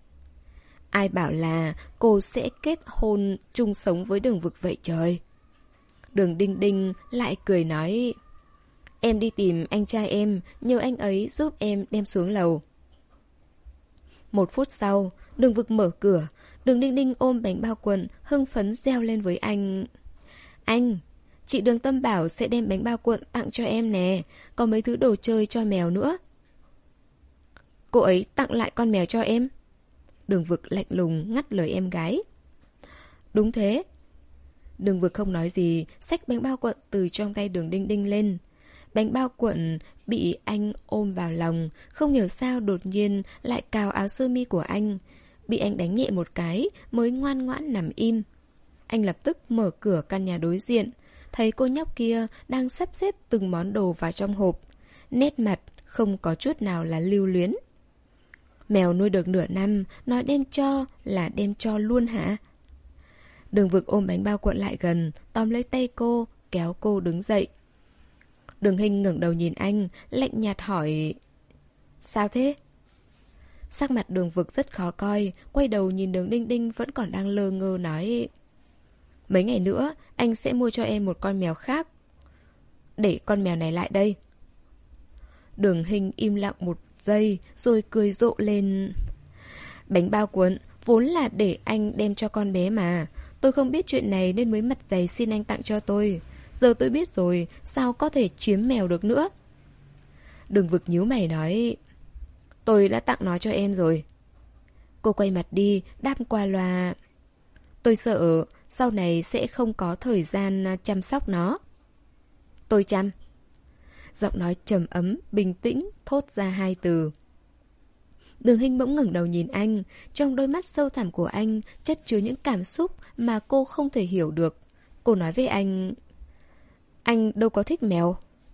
Ai bảo là cô sẽ kết hôn chung sống với Đường Vực vậy trời? Đường Đinh Đinh lại cười nói: Em đi tìm anh trai em, nhờ anh ấy giúp em đem xuống lầu. Một phút sau, Đường Vực mở cửa. Đường Đinh Đinh ôm bánh bao cuộn, hưng phấn reo lên với anh: Anh, chị Đường Tâm bảo sẽ đem bánh bao cuộn tặng cho em nè, có mấy thứ đồ chơi cho mèo nữa. Cô ấy tặng lại con mèo cho em? Đường Vực lạnh lùng ngắt lời em gái. Đúng thế. Đường Vực không nói gì, xách bánh bao cuộn từ trong tay Đường Đinh Đinh lên. Bánh bao cuộn bị anh ôm vào lòng, không hiểu sao đột nhiên lại cào áo sơ mi của anh. Bị anh đánh nhẹ một cái mới ngoan ngoãn nằm im. Anh lập tức mở cửa căn nhà đối diện, thấy cô nhóc kia đang sắp xếp từng món đồ vào trong hộp. Nét mặt không có chút nào là lưu luyến. Mèo nuôi được nửa năm, nói đem cho là đem cho luôn hả? Đường Vực ôm bánh bao cuộn lại gần, tóm lấy tay cô, kéo cô đứng dậy. Đường Hinh ngẩng đầu nhìn anh, lạnh nhạt hỏi: Sao thế? Sắc mặt Đường Vực rất khó coi, quay đầu nhìn Đường Đinh Đinh vẫn còn đang lơ ngơ nói: Mấy ngày nữa, anh sẽ mua cho em một con mèo khác. Để con mèo này lại đây. Đường Hinh im lặng một giây, rồi cười rộ lên: Bánh bao cuộn vốn là để anh đem cho con bé mà. Tôi không biết chuyện này nên mới mặt dày xin anh tặng cho tôi. Giờ tôi biết rồi, sao có thể chiếm mèo được nữa? Đường Vực nhíu mày nói: Tôi đã tặng nó cho em rồi. Cô quay mặt đi, đáp qua loa: Tôi sợ sau này sẽ không có thời gian chăm sóc nó. Tôi chăm. Giọng nói trầm ấm, bình tĩnh, thốt ra hai từ. Đường Hinh bỗng ngẩng đầu nhìn anh. Trong đôi mắt sâu thẳm của anh chất chứa những cảm xúc mà cô không thể hiểu được. Cô nói với anh: Anh đâu có thích mèo.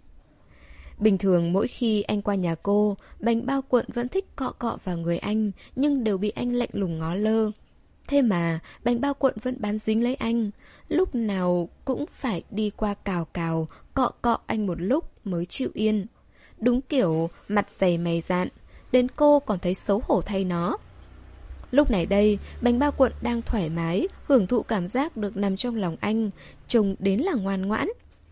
Bình thường mỗi khi anh qua nhà cô, bánh bao cuộn vẫn thích cọ cọ vào người anh, nhưng đều bị anh lạnh lùng ngó lơ. Thế mà bánh bao cuộn vẫn bám dính lấy anh, lúc nào cũng phải đi qua cào cào, cọ cọ anh một lúc mới chịu yên. Đúng kiểu mặt dày mày dạn, đến cô còn thấy xấu hổ thay nó. Lúc này đây, bánh bao cuộn đang thoải mái, hưởng thụ cảm giác được nằm trong lòng anh, trông đến là ngoan ngoãn.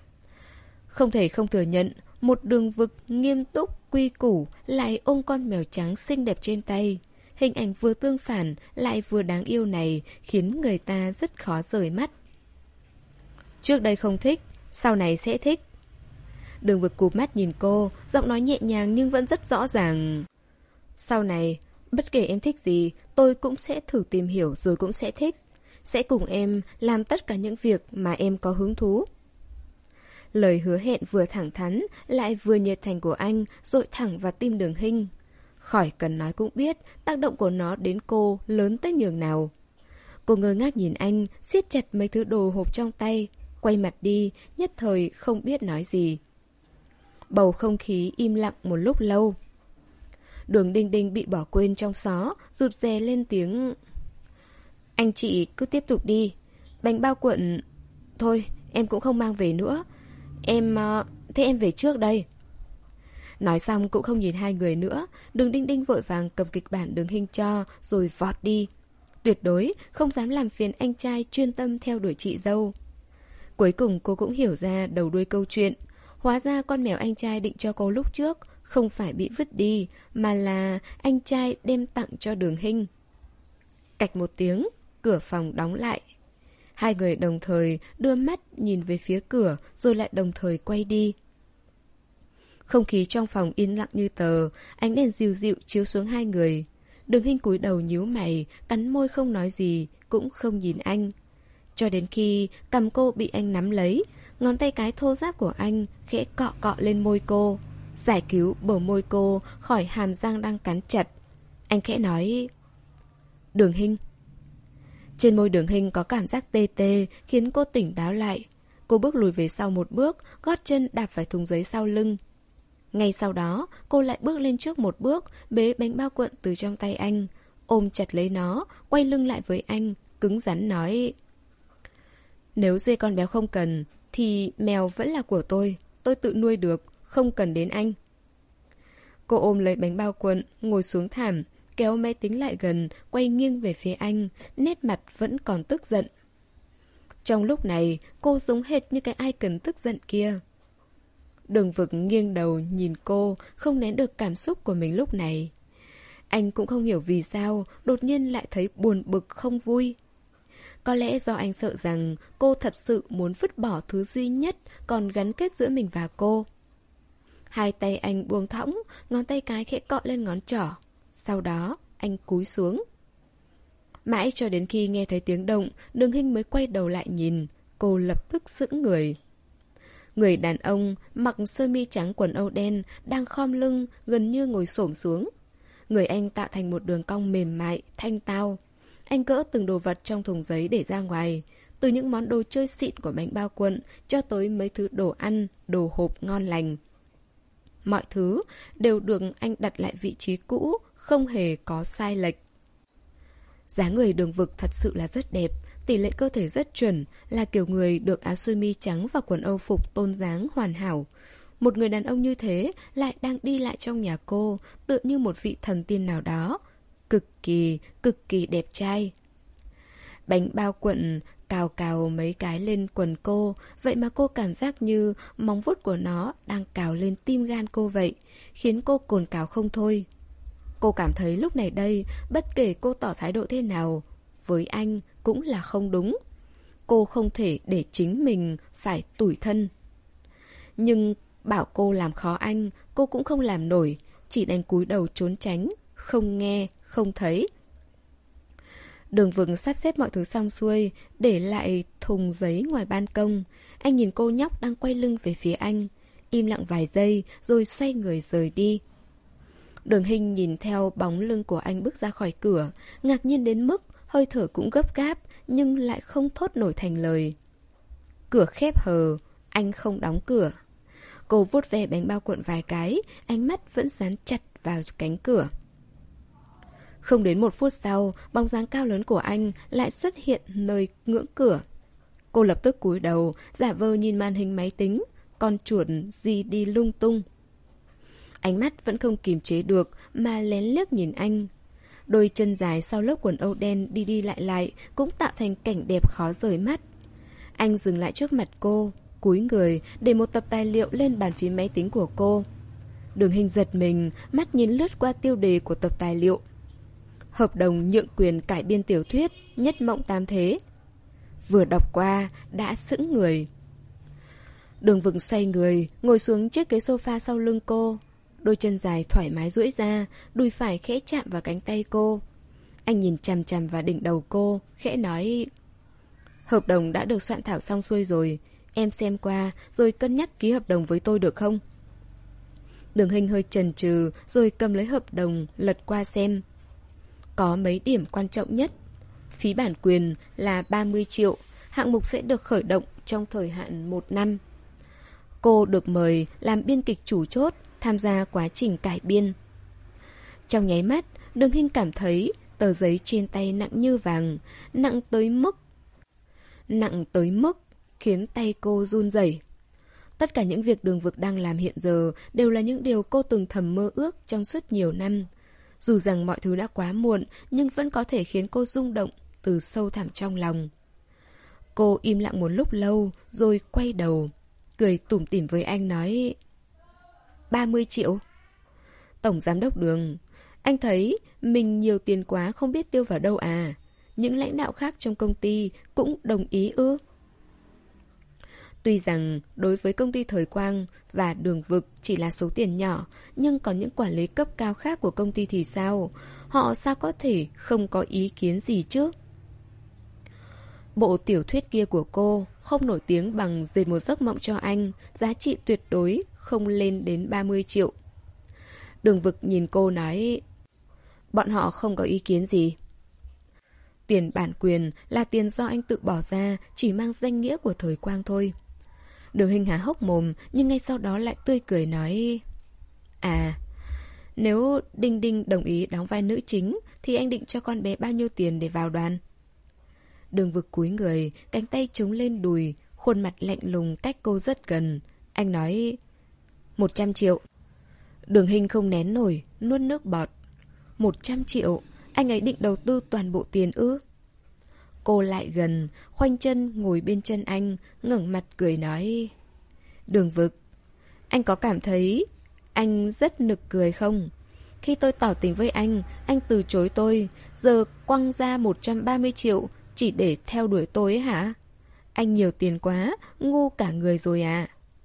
Không thể không thừa nhận, một Đường Vực nghiêm túc, quy củ lại ôm con mèo trắng xinh đẹp trên tay. Hình ảnh vừa tương phản lại vừa đáng yêu này khiến người ta rất khó rời mắt. Trước đây không thích, sau này sẽ thích. Đường Vực cụp mắt nhìn cô, giọng nói nhẹ nhàng nhưng vẫn rất rõ ràng. Sau này, bất kể em thích gì, tôi cũng sẽ thử tìm hiểu rồi cũng sẽ thích. Sẽ cùng em làm tất cả những việc mà em có hứng thú. Lời hứa hẹn vừa thẳng thắn lại vừa nhiệt thành của anh dội thẳng vào tim Đường Hinh. Khỏi cần nói cũng biết tác động của nó đến cô lớn tới nhường nào. Cô ngơ ngác nhìn anh, siết chặt mấy thứ đồ hộp trong tay, quay mặt đi, nhất thời không biết nói gì. Bầu không khí im lặng một lúc lâu. Đường Đinh Đinh bị bỏ quên trong xó, rụt rè lên tiếng: Anh chị cứ tiếp tục đi. Bánh bao cuộn... Thôi, em cũng không mang về nữa. Em... Thế em về trước đây. Nói xong cũng không nhìn hai người nữa. Đường Đinh Đinh vội vàng cầm kịch bản Đường Hinh cho, rồi vọt đi. Tuyệt đối không dám làm phiền anh trai chuyên tâm theo đuổi chị dâu. Cuối cùng cô cũng hiểu ra đầu đuôi câu chuyện. Hóa ra con mèo anh trai định cho cô lúc trước không phải bị vứt đi, mà là anh trai đem tặng cho Đường Hinh. Cạch một tiếng, cửa phòng đóng lại. Hai người đồng thời đưa mắt nhìn về phía cửa, rồi lại đồng thời quay đi. Không khí trong phòng yên lặng như tờ, ánh đèn dịu dịu chiếu xuống hai người. Đường Hinh cúi đầu nhíu mày, cắn môi không nói gì, cũng không nhìn anh. Cho đến khi cằm cô bị anh nắm lấy, ngón tay cái thô ráp của anh khẽ cọ cọ lên môi cô, giải cứu bờ môi cô khỏi hàm răng đang cắn chặt. Anh khẽ nói: Đường Hinh. Trên môi Đường Hinh có cảm giác tê tê, khiến cô tỉnh táo lại. Cô bước lùi về sau một bước, gót chân đạp phải thùng giấy sau lưng. Ngay sau đó, cô lại bước lên trước một bước, bế bánh bao cuộn từ trong tay anh, ôm chặt lấy nó, quay lưng lại với anh, cứng rắn nói: Nếu dê con béo không cần, thì mèo vẫn là của tôi, tôi tự nuôi được, không cần đến anh. Cô ôm lấy bánh bao cuộn, ngồi xuống thảm, kéo máy tính lại gần, quay nghiêng về phía anh, nét mặt vẫn còn tức giận. Trong lúc này, cô giống hệt như cái icon tức giận kia. Đường Vực nghiêng đầu nhìn cô, không nén được cảm xúc của mình lúc này. Anh cũng không hiểu vì sao, đột nhiên lại thấy buồn bực không vui. Có lẽ do anh sợ rằng cô thật sự muốn vứt bỏ thứ duy nhất còn gắn kết giữa mình và cô. Hai tay anh buông thõng, ngón tay cái khẽ cọ lên ngón trỏ. Sau đó, anh cúi xuống. Mãi cho đến khi nghe thấy tiếng động, Đường Hinh mới quay đầu lại nhìn. Cô lập tức sững người. Người đàn ông mặc sơ mi trắng quần âu đen đang khom lưng, gần như ngồi xổm xuống. Người anh tạo thành một đường cong mềm mại, thanh tao. Anh gỡ từng đồ vật trong thùng giấy để ra ngoài, từ những món đồ chơi xịn của bánh bao cuộn cho tới mấy thứ đồ ăn, đồ hộp ngon lành. Mọi thứ đều được anh đặt lại vị trí cũ, không hề có sai lệch. Dáng người Đường Vực thật sự là rất đẹp, tỷ lệ cơ thể rất chuẩn, là kiểu người được áo sơ mi trắng và quần âu phục tôn dáng hoàn hảo. Một người đàn ông như thế lại đang đi lại trong nhà cô, tựa như một vị thần tiên nào đó. Cực kỳ, cực kỳ đẹp trai. Bánh bao cuộn cào cào mấy cái lên quần cô, vậy mà cô cảm giác như móng vuốt của nó đang cào lên tim gan cô vậy, khiến cô cồn cào không thôi. Cô cảm thấy lúc này đây, bất kể cô tỏ thái độ thế nào, với anh cũng là không đúng. Cô không thể để chính mình phải tủi thân. Nhưng bảo cô làm khó anh, cô cũng không làm nổi, chỉ đành cúi đầu trốn tránh, không nghe, không thấy. Đường Vực sắp xếp mọi thứ xong xuôi, để lại thùng giấy ngoài ban công. Anh nhìn cô nhóc đang quay lưng về phía anh, im lặng vài giây rồi xoay người rời đi. Đường Hinh nhìn theo bóng lưng của anh bước ra khỏi cửa, ngạc nhiên đến mức hơi thở cũng gấp gáp, nhưng lại không thốt nổi thành lời. Cửa khép hờ, anh không đóng cửa. Cô vuốt ve bánh bao cuộn vài cái, ánh mắt vẫn dán chặt vào cánh cửa. Không đến một phút sau, bóng dáng cao lớn của anh lại xuất hiện nơi ngưỡng cửa. Cô lập tức cúi đầu, giả vờ nhìn màn hình máy tính, con chuột gì đi lung tung. Ánh mắt vẫn không kiềm chế được mà lén liếc nhìn anh. Đôi chân dài sau lớp quần âu đen đi đi lại lại cũng tạo thành cảnh đẹp khó rời mắt. Anh dừng lại trước mặt cô, cúi người để một tập tài liệu lên bàn phím máy tính của cô. Đường Hinh giật mình, mắt nhìn lướt qua tiêu đề của tập tài liệu. Hợp đồng nhượng quyền cải biên tiểu thuyết Nhất Mộng Tam Thế. Vừa đọc qua đã sững người. Đường Vực xoay người, ngồi xuống chiếc ghế sofa sau lưng cô. Đôi chân dài thoải mái duỗi ra, đùi phải khẽ chạm vào cánh tay cô. Anh nhìn chằm chằm vào đỉnh đầu cô, khẽ nói: Hợp đồng đã được soạn thảo xong xuôi rồi, em xem qua rồi cân nhắc ký hợp đồng với tôi được không? Đường Hinh hơi chần chừ rồi cầm lấy hợp đồng lật qua xem. Có mấy điểm quan trọng nhất. Phí bản quyền là ba mươi triệu, hạng mục sẽ được khởi động trong thời hạn một năm. Cô được mời làm biên kịch chủ chốt, tham gia quá trình cải biên. Trong nháy mắt, Đường Hinh cảm thấy tờ giấy trên tay nặng như vàng, nặng tới mức Nặng tới mức khiến tay cô run rẩy. Tất cả những việc Đường Vực đang làm hiện giờ đều là những điều cô từng thầm mơ ước trong suốt nhiều năm. Dù rằng mọi thứ đã quá muộn, nhưng vẫn có thể khiến cô rung động từ sâu thẳm trong lòng. Cô im lặng một lúc lâu, rồi quay đầu. cười tủm tỉm với anh nói: ba mươi triệu. Tổng giám đốc Đường, anh thấy mình nhiều tiền quá không biết tiêu vào đâu à? Những lãnh đạo khác trong công ty cũng đồng ý ư? Tuy rằng đối với công ty Thời Quang và Đường Vực chỉ là số tiền nhỏ, nhưng còn những quản lý cấp cao khác của công ty thì sao? Họ sao có thể không có ý kiến gì chứ? Bộ tiểu thuyết kia của cô không nổi tiếng bằng Dệt một giấc mộng cho anh, giá trị tuyệt đối không lên đến ba mươi triệu. Đường Vực nhìn cô nói: bọn họ không có ý kiến gì. Tiền bản quyền là tiền do anh tự bỏ ra, chỉ mang danh nghĩa của Thời Quang thôi. Đường Hinh há hốc mồm, nhưng ngay sau đó lại tươi cười nói: à, nếu Đinh Đinh đồng ý đóng vai nữ chính thì anh định cho con bé bao nhiêu tiền để vào đoàn? Đường Vực cúi người, cánh tay chống lên đùi, khuôn mặt lạnh lùng cách cô rất gần. Anh nói: một trăm triệu. Đường Hinh không nén nổi, nuốt nước bọt. Một trăm triệu? Anh ấy định đầu tư toàn bộ tiền ư? Cô lại gần, khoanh chân ngồi bên chân anh, ngẩng mặt cười nói: Đường Vực, anh có cảm thấy anh rất nực cười không? Khi tôi tỏ tình với anh, anh từ chối tôi, giờ quăng ra một trăm ba mươi triệu chỉ để theo đuổi tôi ấy hả? Anh nhiều tiền quá, ngu cả người rồi à?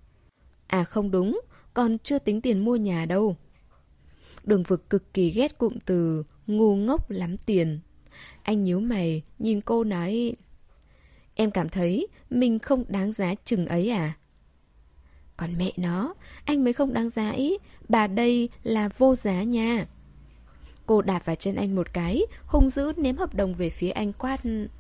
À không đúng, còn chưa tính tiền mua nhà đâu. Đường Vực cực kỳ ghét cụm từ ngu ngốc lắm tiền. Anh nhíu mày, nhìn cô nói: em cảm thấy mình không đáng giá chừng ấy à? Còn mẹ nó, anh mới không đáng giá ý, bà đây là vô giá nha. Cô đạp vào chân anh một cái, hung dữ ném hợp đồng về phía anh quát: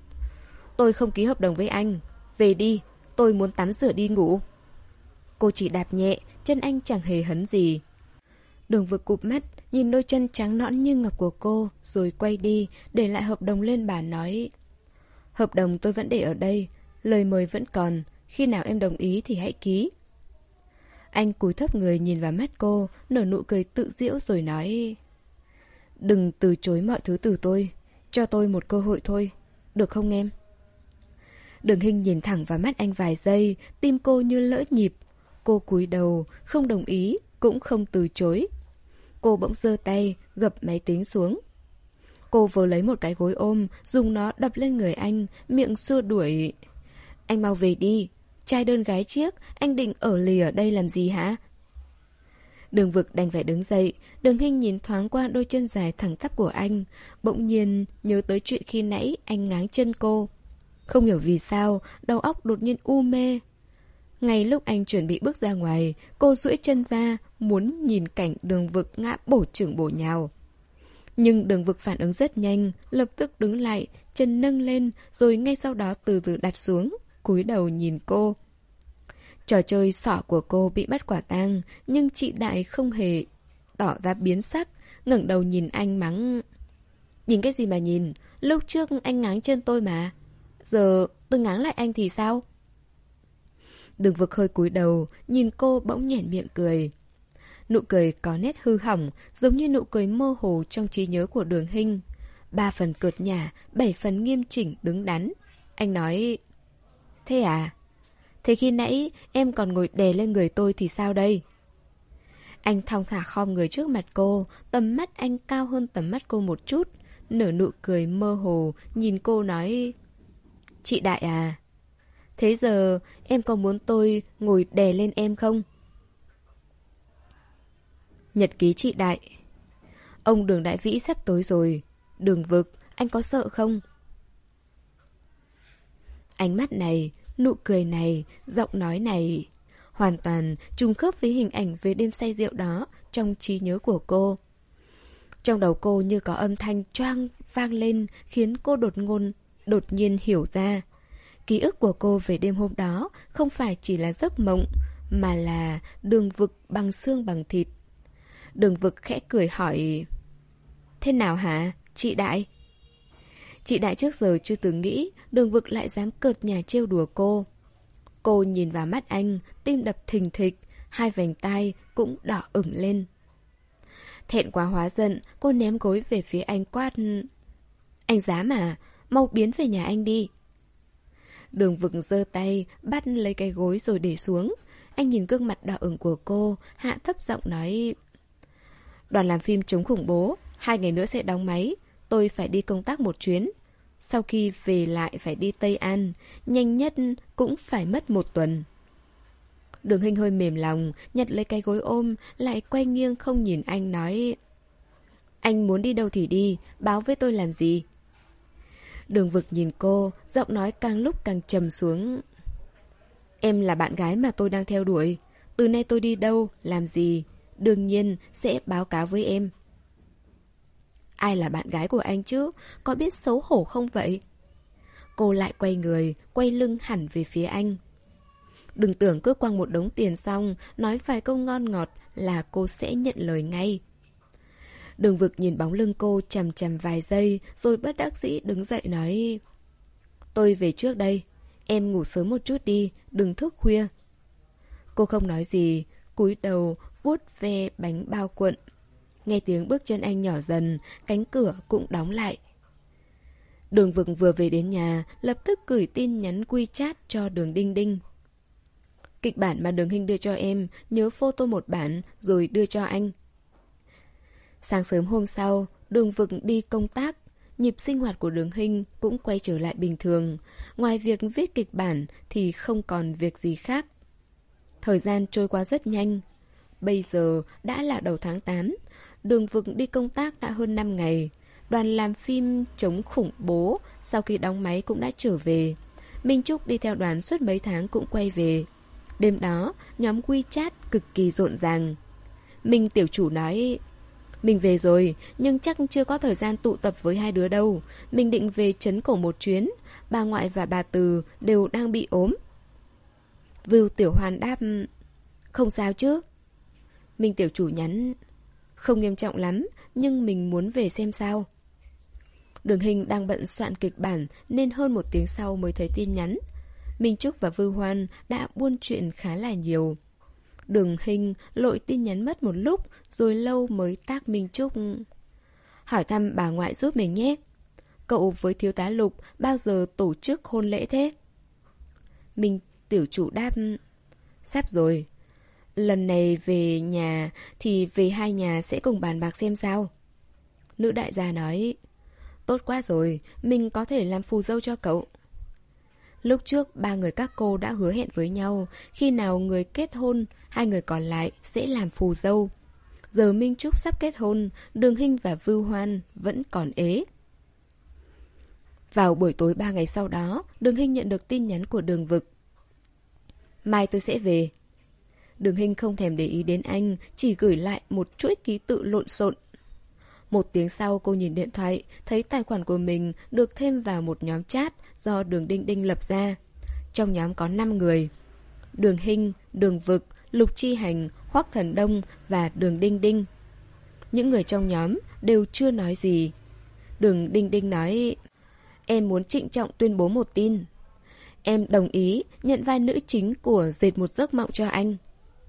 tôi không ký hợp đồng với anh, về đi, tôi muốn tắm rửa đi ngủ. Cô chỉ đạp nhẹ, chân anh chẳng hề hấn gì. Đường Vực cụp mắt, nhìn đôi chân trắng nõn như ngọc của cô, rồi quay đi, để lại hợp đồng lên bàn nói: hợp đồng tôi vẫn để ở đây, lời mời vẫn còn, khi nào em đồng ý thì hãy ký. Anh cúi thấp người nhìn vào mắt cô, nở nụ cười tự giễu rồi nói: đừng từ chối mọi thứ từ tôi, cho tôi một cơ hội thôi, được không em? Đường Hinh nhìn thẳng vào mắt anh vài giây, tim cô như lỡ nhịp. Cô cúi đầu, không đồng ý, cũng không từ chối. Cô bỗng giơ tay, gập máy tính xuống. Cô vừa lấy một cái gối ôm, dùng nó đập lên người anh, miệng xua đuổi: anh mau về đi, trai đơn gái chiếc, anh định ở lì ở đây làm gì hả? Đường Vực đành phải đứng dậy. Đường Hinh nhìn thoáng qua đôi chân dài thẳng tắp của anh, bỗng nhiên nhớ tới chuyện khi nãy anh ngáng chân cô. Không hiểu vì sao, đầu óc đột nhiên u mê. Ngay lúc anh chuẩn bị bước ra ngoài, cô duỗi chân ra, muốn nhìn cảnh Đường Vực ngã bổ chưởng bổ nhào. Nhưng Đường Vực phản ứng rất nhanh, lập tức đứng lại, chân nâng lên, rồi ngay sau đó từ từ đặt xuống, cúi đầu nhìn cô. Trò chơi xỏ của cô bị bắt quả tang, nhưng chị Đại không hề tỏ ra biến sắc, ngẩng đầu nhìn anh mắng: nhìn cái gì mà nhìn, lúc trước anh ngáng chân tôi mà, giờ tôi ngáng lại anh thì sao? Đường Vực hơi cúi đầu, nhìn cô bỗng nhoẻn miệng cười. Nụ cười có nét hư hỏng, giống như nụ cười mơ hồ trong trí nhớ của Đường Hinh. Ba phần cợt nhả, bảy phần nghiêm chỉnh đứng đắn. Anh nói: thế à? Thế khi nãy em còn ngồi đè lên người tôi thì sao đây? Anh thong thả khom người trước mặt cô, tầm mắt anh cao hơn tầm mắt cô một chút, nở nụ cười mơ hồ, nhìn cô nói: chị Đại à, thế giờ em có muốn tôi ngồi đè lên em không? Nhật ký chị Đại. Ông Đường Đại Vĩ sắp tối rồi. Đường Vực, anh có sợ không? Ánh mắt này, nụ cười này, giọng nói này hoàn toàn trùng khớp với hình ảnh về đêm say rượu đó trong trí nhớ của cô. Trong đầu cô như có âm thanh choang vang lên, khiến cô đột ngôn, đột nhiên hiểu ra. Ký ức của cô về đêm hôm đó không phải chỉ là giấc mộng, mà là Đường Vực bằng xương bằng thịt. Đường Vực khẽ cười hỏi: thế nào hả, chị Đại? Chị Đại trước giờ chưa từng nghĩ Đường Vực lại dám cợt nhả trêu đùa cô. Cô nhìn vào mắt anh, tim đập thình thịch, hai vành tai cũng đỏ ửng lên. Thẹn quá hóa giận, cô ném gối về phía anh quát: anh dám à, mau biến về nhà anh đi. Đường Vực giơ tay, bắt lấy cái gối rồi để xuống. Anh nhìn gương mặt đỏ ửng của cô, hạ thấp giọng nói: Đoàn làm phim chống khủng bố, hai ngày nữa sẽ đóng máy. Tôi phải đi công tác một chuyến. Sau khi về lại phải đi Tây An, nhanh nhất cũng phải mất một tuần. Đường Hinh hơi mềm lòng, nhặt lấy cái gối ôm, lại quay nghiêng không nhìn anh nói: Anh muốn đi đâu thì đi, báo với tôi làm gì? Đường Vực nhìn cô, giọng nói càng lúc càng trầm xuống. Em là bạn gái mà tôi đang theo đuổi. Từ nay tôi đi đâu, làm gì, đương nhiên sẽ báo cáo với em. Ai là bạn gái của anh chứ? Có biết xấu hổ không vậy? Cô lại quay người, quay lưng hẳn về phía anh. Đừng tưởng cứ quăng một đống tiền xong, nói vài câu ngon ngọt là cô sẽ nhận lời ngay. Đường Vực nhìn bóng lưng cô chằm chằm vài giây, rồi bất đắc dĩ đứng dậy nói: Tôi về trước đây. Em ngủ sớm một chút đi, đừng thức khuya. Cô không nói gì, cúi đầu vuốt ve bánh bao cuộn. Nghe tiếng bước chân anh nhỏ dần, cánh cửa cũng đóng lại. Đường Vực vừa về đến nhà, lập tức gửi tin nhắn WeChat cho Đường Đinh Đinh. Kịch bản mà Đường Hinh đưa cho em, nhớ photo một bản rồi đưa cho anh. Sáng sớm hôm sau, Đường Vực đi công tác. Nhịp sinh hoạt của Đường Hinh cũng quay trở lại bình thường. Ngoài việc viết kịch bản thì không còn việc gì khác. Thời gian trôi qua rất nhanh. Bây giờ đã là đầu tháng tám. Đường Vực đi công tác đã hơn năm ngày. Đoàn làm phim chống khủng bố sau khi đóng máy cũng đã trở về. Minh Trúc đi theo đoàn suốt mấy tháng cũng quay về. Đêm đó, nhóm WeChat cực kỳ rộn ràng. Minh tiểu chủ nói: Mình về rồi, nhưng chắc chưa có thời gian tụ tập với hai đứa đâu. Mình định về trấn cổ một chuyến. Bà ngoại và bà Từ đều đang bị ốm. Vưu Tiểu Hoàn đáp: Không sao chứ? Minh tiểu chủ nhắn: Không nghiêm trọng lắm, nhưng mình muốn về xem sao. Đường Hinh đang bận soạn kịch bản nên hơn một tiếng sau mới thấy tin nhắn. Minh Trúc và Vưu Hoan đã buôn chuyện khá là nhiều. Đường Hinh lội tin nhắn mất một lúc, rồi lâu mới tác Minh Trúc: Hỏi thăm bà ngoại giúp mình nhé. Cậu với thiếu tá Lục bao giờ tổ chức hôn lễ thế? Minh tiểu chủ đáp: Sắp rồi. Lần này về nhà thì về hai nhà sẽ cùng bàn bạc xem sao. Nữ đại gia nói: Tốt quá rồi, mình có thể làm phù dâu cho cậu. Lúc trước ba người các cô đã hứa hẹn với nhau, khi nào người kết hôn, hai người còn lại sẽ làm phù dâu. Giờ Minh Trúc sắp kết hôn, Đường Hinh và Vưu Hoan vẫn còn ế. Vào buổi tối ba ngày sau đó, Đường Hinh nhận được tin nhắn của Đường Vực: Mai tôi sẽ về. Đường Hinh không thèm để ý đến anh, chỉ gửi lại một chuỗi ký tự lộn xộn. Một tiếng sau cô nhìn điện thoại, thấy tài khoản của mình được thêm vào một nhóm chat do Đường Đinh Đinh lập ra. Trong nhóm có năm người: Đường Hinh, Đường Vực, Lục Chi Hành, Hoắc Thần Đông và Đường Đinh Đinh. Những người trong nhóm đều chưa nói gì. Đường Đinh Đinh nói: Em muốn trịnh trọng tuyên bố một tin. Em đồng ý nhận vai nữ chính của Dệt một giấc mộng cho anh.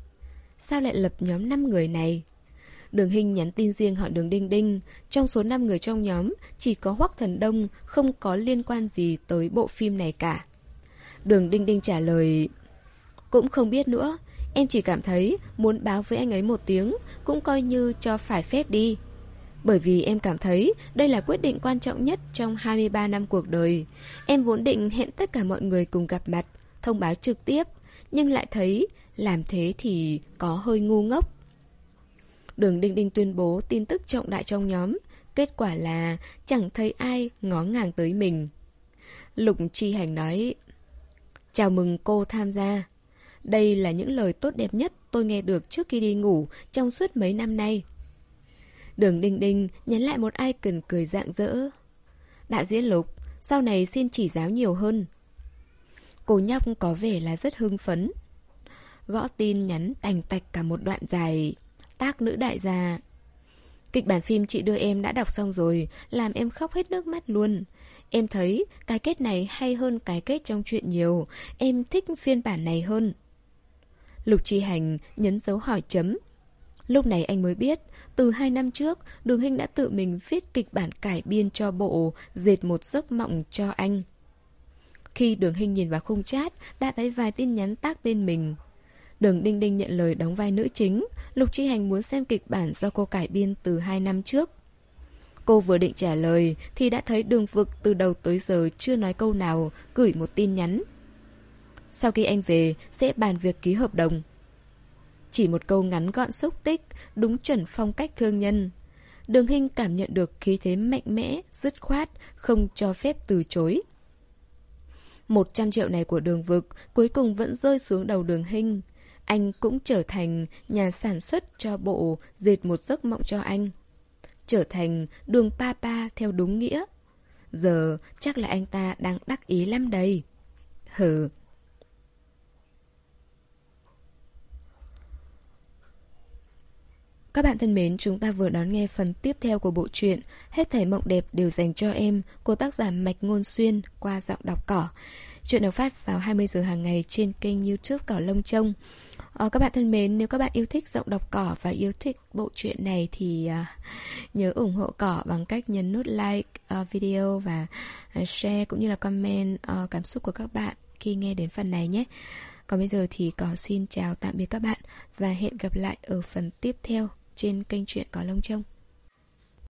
Sao lại lập nhóm năm người này? Đường Hinh nhắn tin riêng hỏi Đường Đinh Đinh. Trong số năm người trong nhóm, chỉ có Hoắc Thần Đông không có liên quan gì tới bộ phim này cả. Đường Đinh Đinh trả lời: Cũng không biết nữa. Em chỉ cảm thấy muốn báo với anh ấy một tiếng, cũng coi như cho phải phép đi. Bởi vì em cảm thấy đây là quyết định quan trọng nhất trong hai mươi ba năm cuộc đời. Em vốn định hẹn tất cả mọi người cùng gặp mặt, thông báo trực tiếp, nhưng lại thấy làm thế thì có hơi ngu ngốc. Đường Đinh Đinh tuyên bố tin tức trọng đại trong nhóm. Kết quả là chẳng thấy ai ngó ngàng tới mình. Lục Chi Hành nói: Chào mừng cô tham gia. Đây là những lời tốt đẹp nhất tôi nghe được trước khi đi ngủ trong suốt mấy năm nay. Đường Đinh Đinh nhắn lại một icon cười rạng rỡ: Đạo diễn Lục, sau này xin chỉ giáo nhiều hơn. Cô nhóc có vẻ là rất hưng phấn. Gõ tin nhắn tành tạch cả một đoạn dài. Tác nữ đại gia: Kịch bản phim chị đưa em đã đọc xong rồi, làm em khóc hết nước mắt luôn. Em thấy cái kết này hay hơn cái kết trong truyện nhiều. Em thích phiên bản này hơn. Lục Chi Hành nhấn dấu hỏi chấm. Lúc này anh mới biết, từ hai năm trước, Đường Hinh đã tự mình viết kịch bản cải biên cho bộ Dệt một giấc mộng cho anh. Khi Đường Hinh nhìn vào khung chat, đã thấy vài tin nhắn tác tên mình. Đường Đinh Đinh nhận lời đóng vai nữ chính. Lục Chi Hành muốn xem kịch bản do cô cải biên từ hai năm trước. Cô vừa định trả lời thì đã thấy Đường Vực từ đầu tới giờ chưa nói câu nào, gửi một tin nhắn. Sau khi anh về sẽ bàn việc ký hợp đồng. Chỉ một câu ngắn gọn xúc tích, đúng chuẩn phong cách thương nhân. Đường Hinh cảm nhận được khí thế mạnh mẽ, dứt khoát, không cho phép từ chối. Một trăm triệu này của Đường Vực cuối cùng vẫn rơi xuống đầu Đường Hinh. Anh cũng trở thành nhà sản xuất cho bộ Dệt Một Giấc Mộng Cho Anh. Trở thành Đường Papa theo đúng nghĩa. Giờ chắc là anh ta đang đắc ý lắm đây. Hừ. Các bạn thân mến, chúng ta vừa đón nghe phần tiếp theo của bộ truyện Hết thảy mộng đẹp đều dành cho em của tác giả Mạch Ngôn Xuyên qua giọng đọc Cỏ. Chuyện được phát vào hai mươi giờ hàng ngày trên kênh YouTube Cỏ Lông Trông. À, các bạn thân mến, nếu các bạn yêu thích giọng đọc Cỏ và yêu thích bộ truyện này thì uh, nhớ ủng hộ Cỏ bằng cách nhấn nút like uh, video và uh, share cũng như là comment uh, cảm xúc của các bạn khi nghe đến phần này nhé. Còn bây giờ thì Cỏ xin chào tạm biệt các bạn và hẹn gặp lại ở phần tiếp theo trên kênh Truyện Cỏ Lông Trông.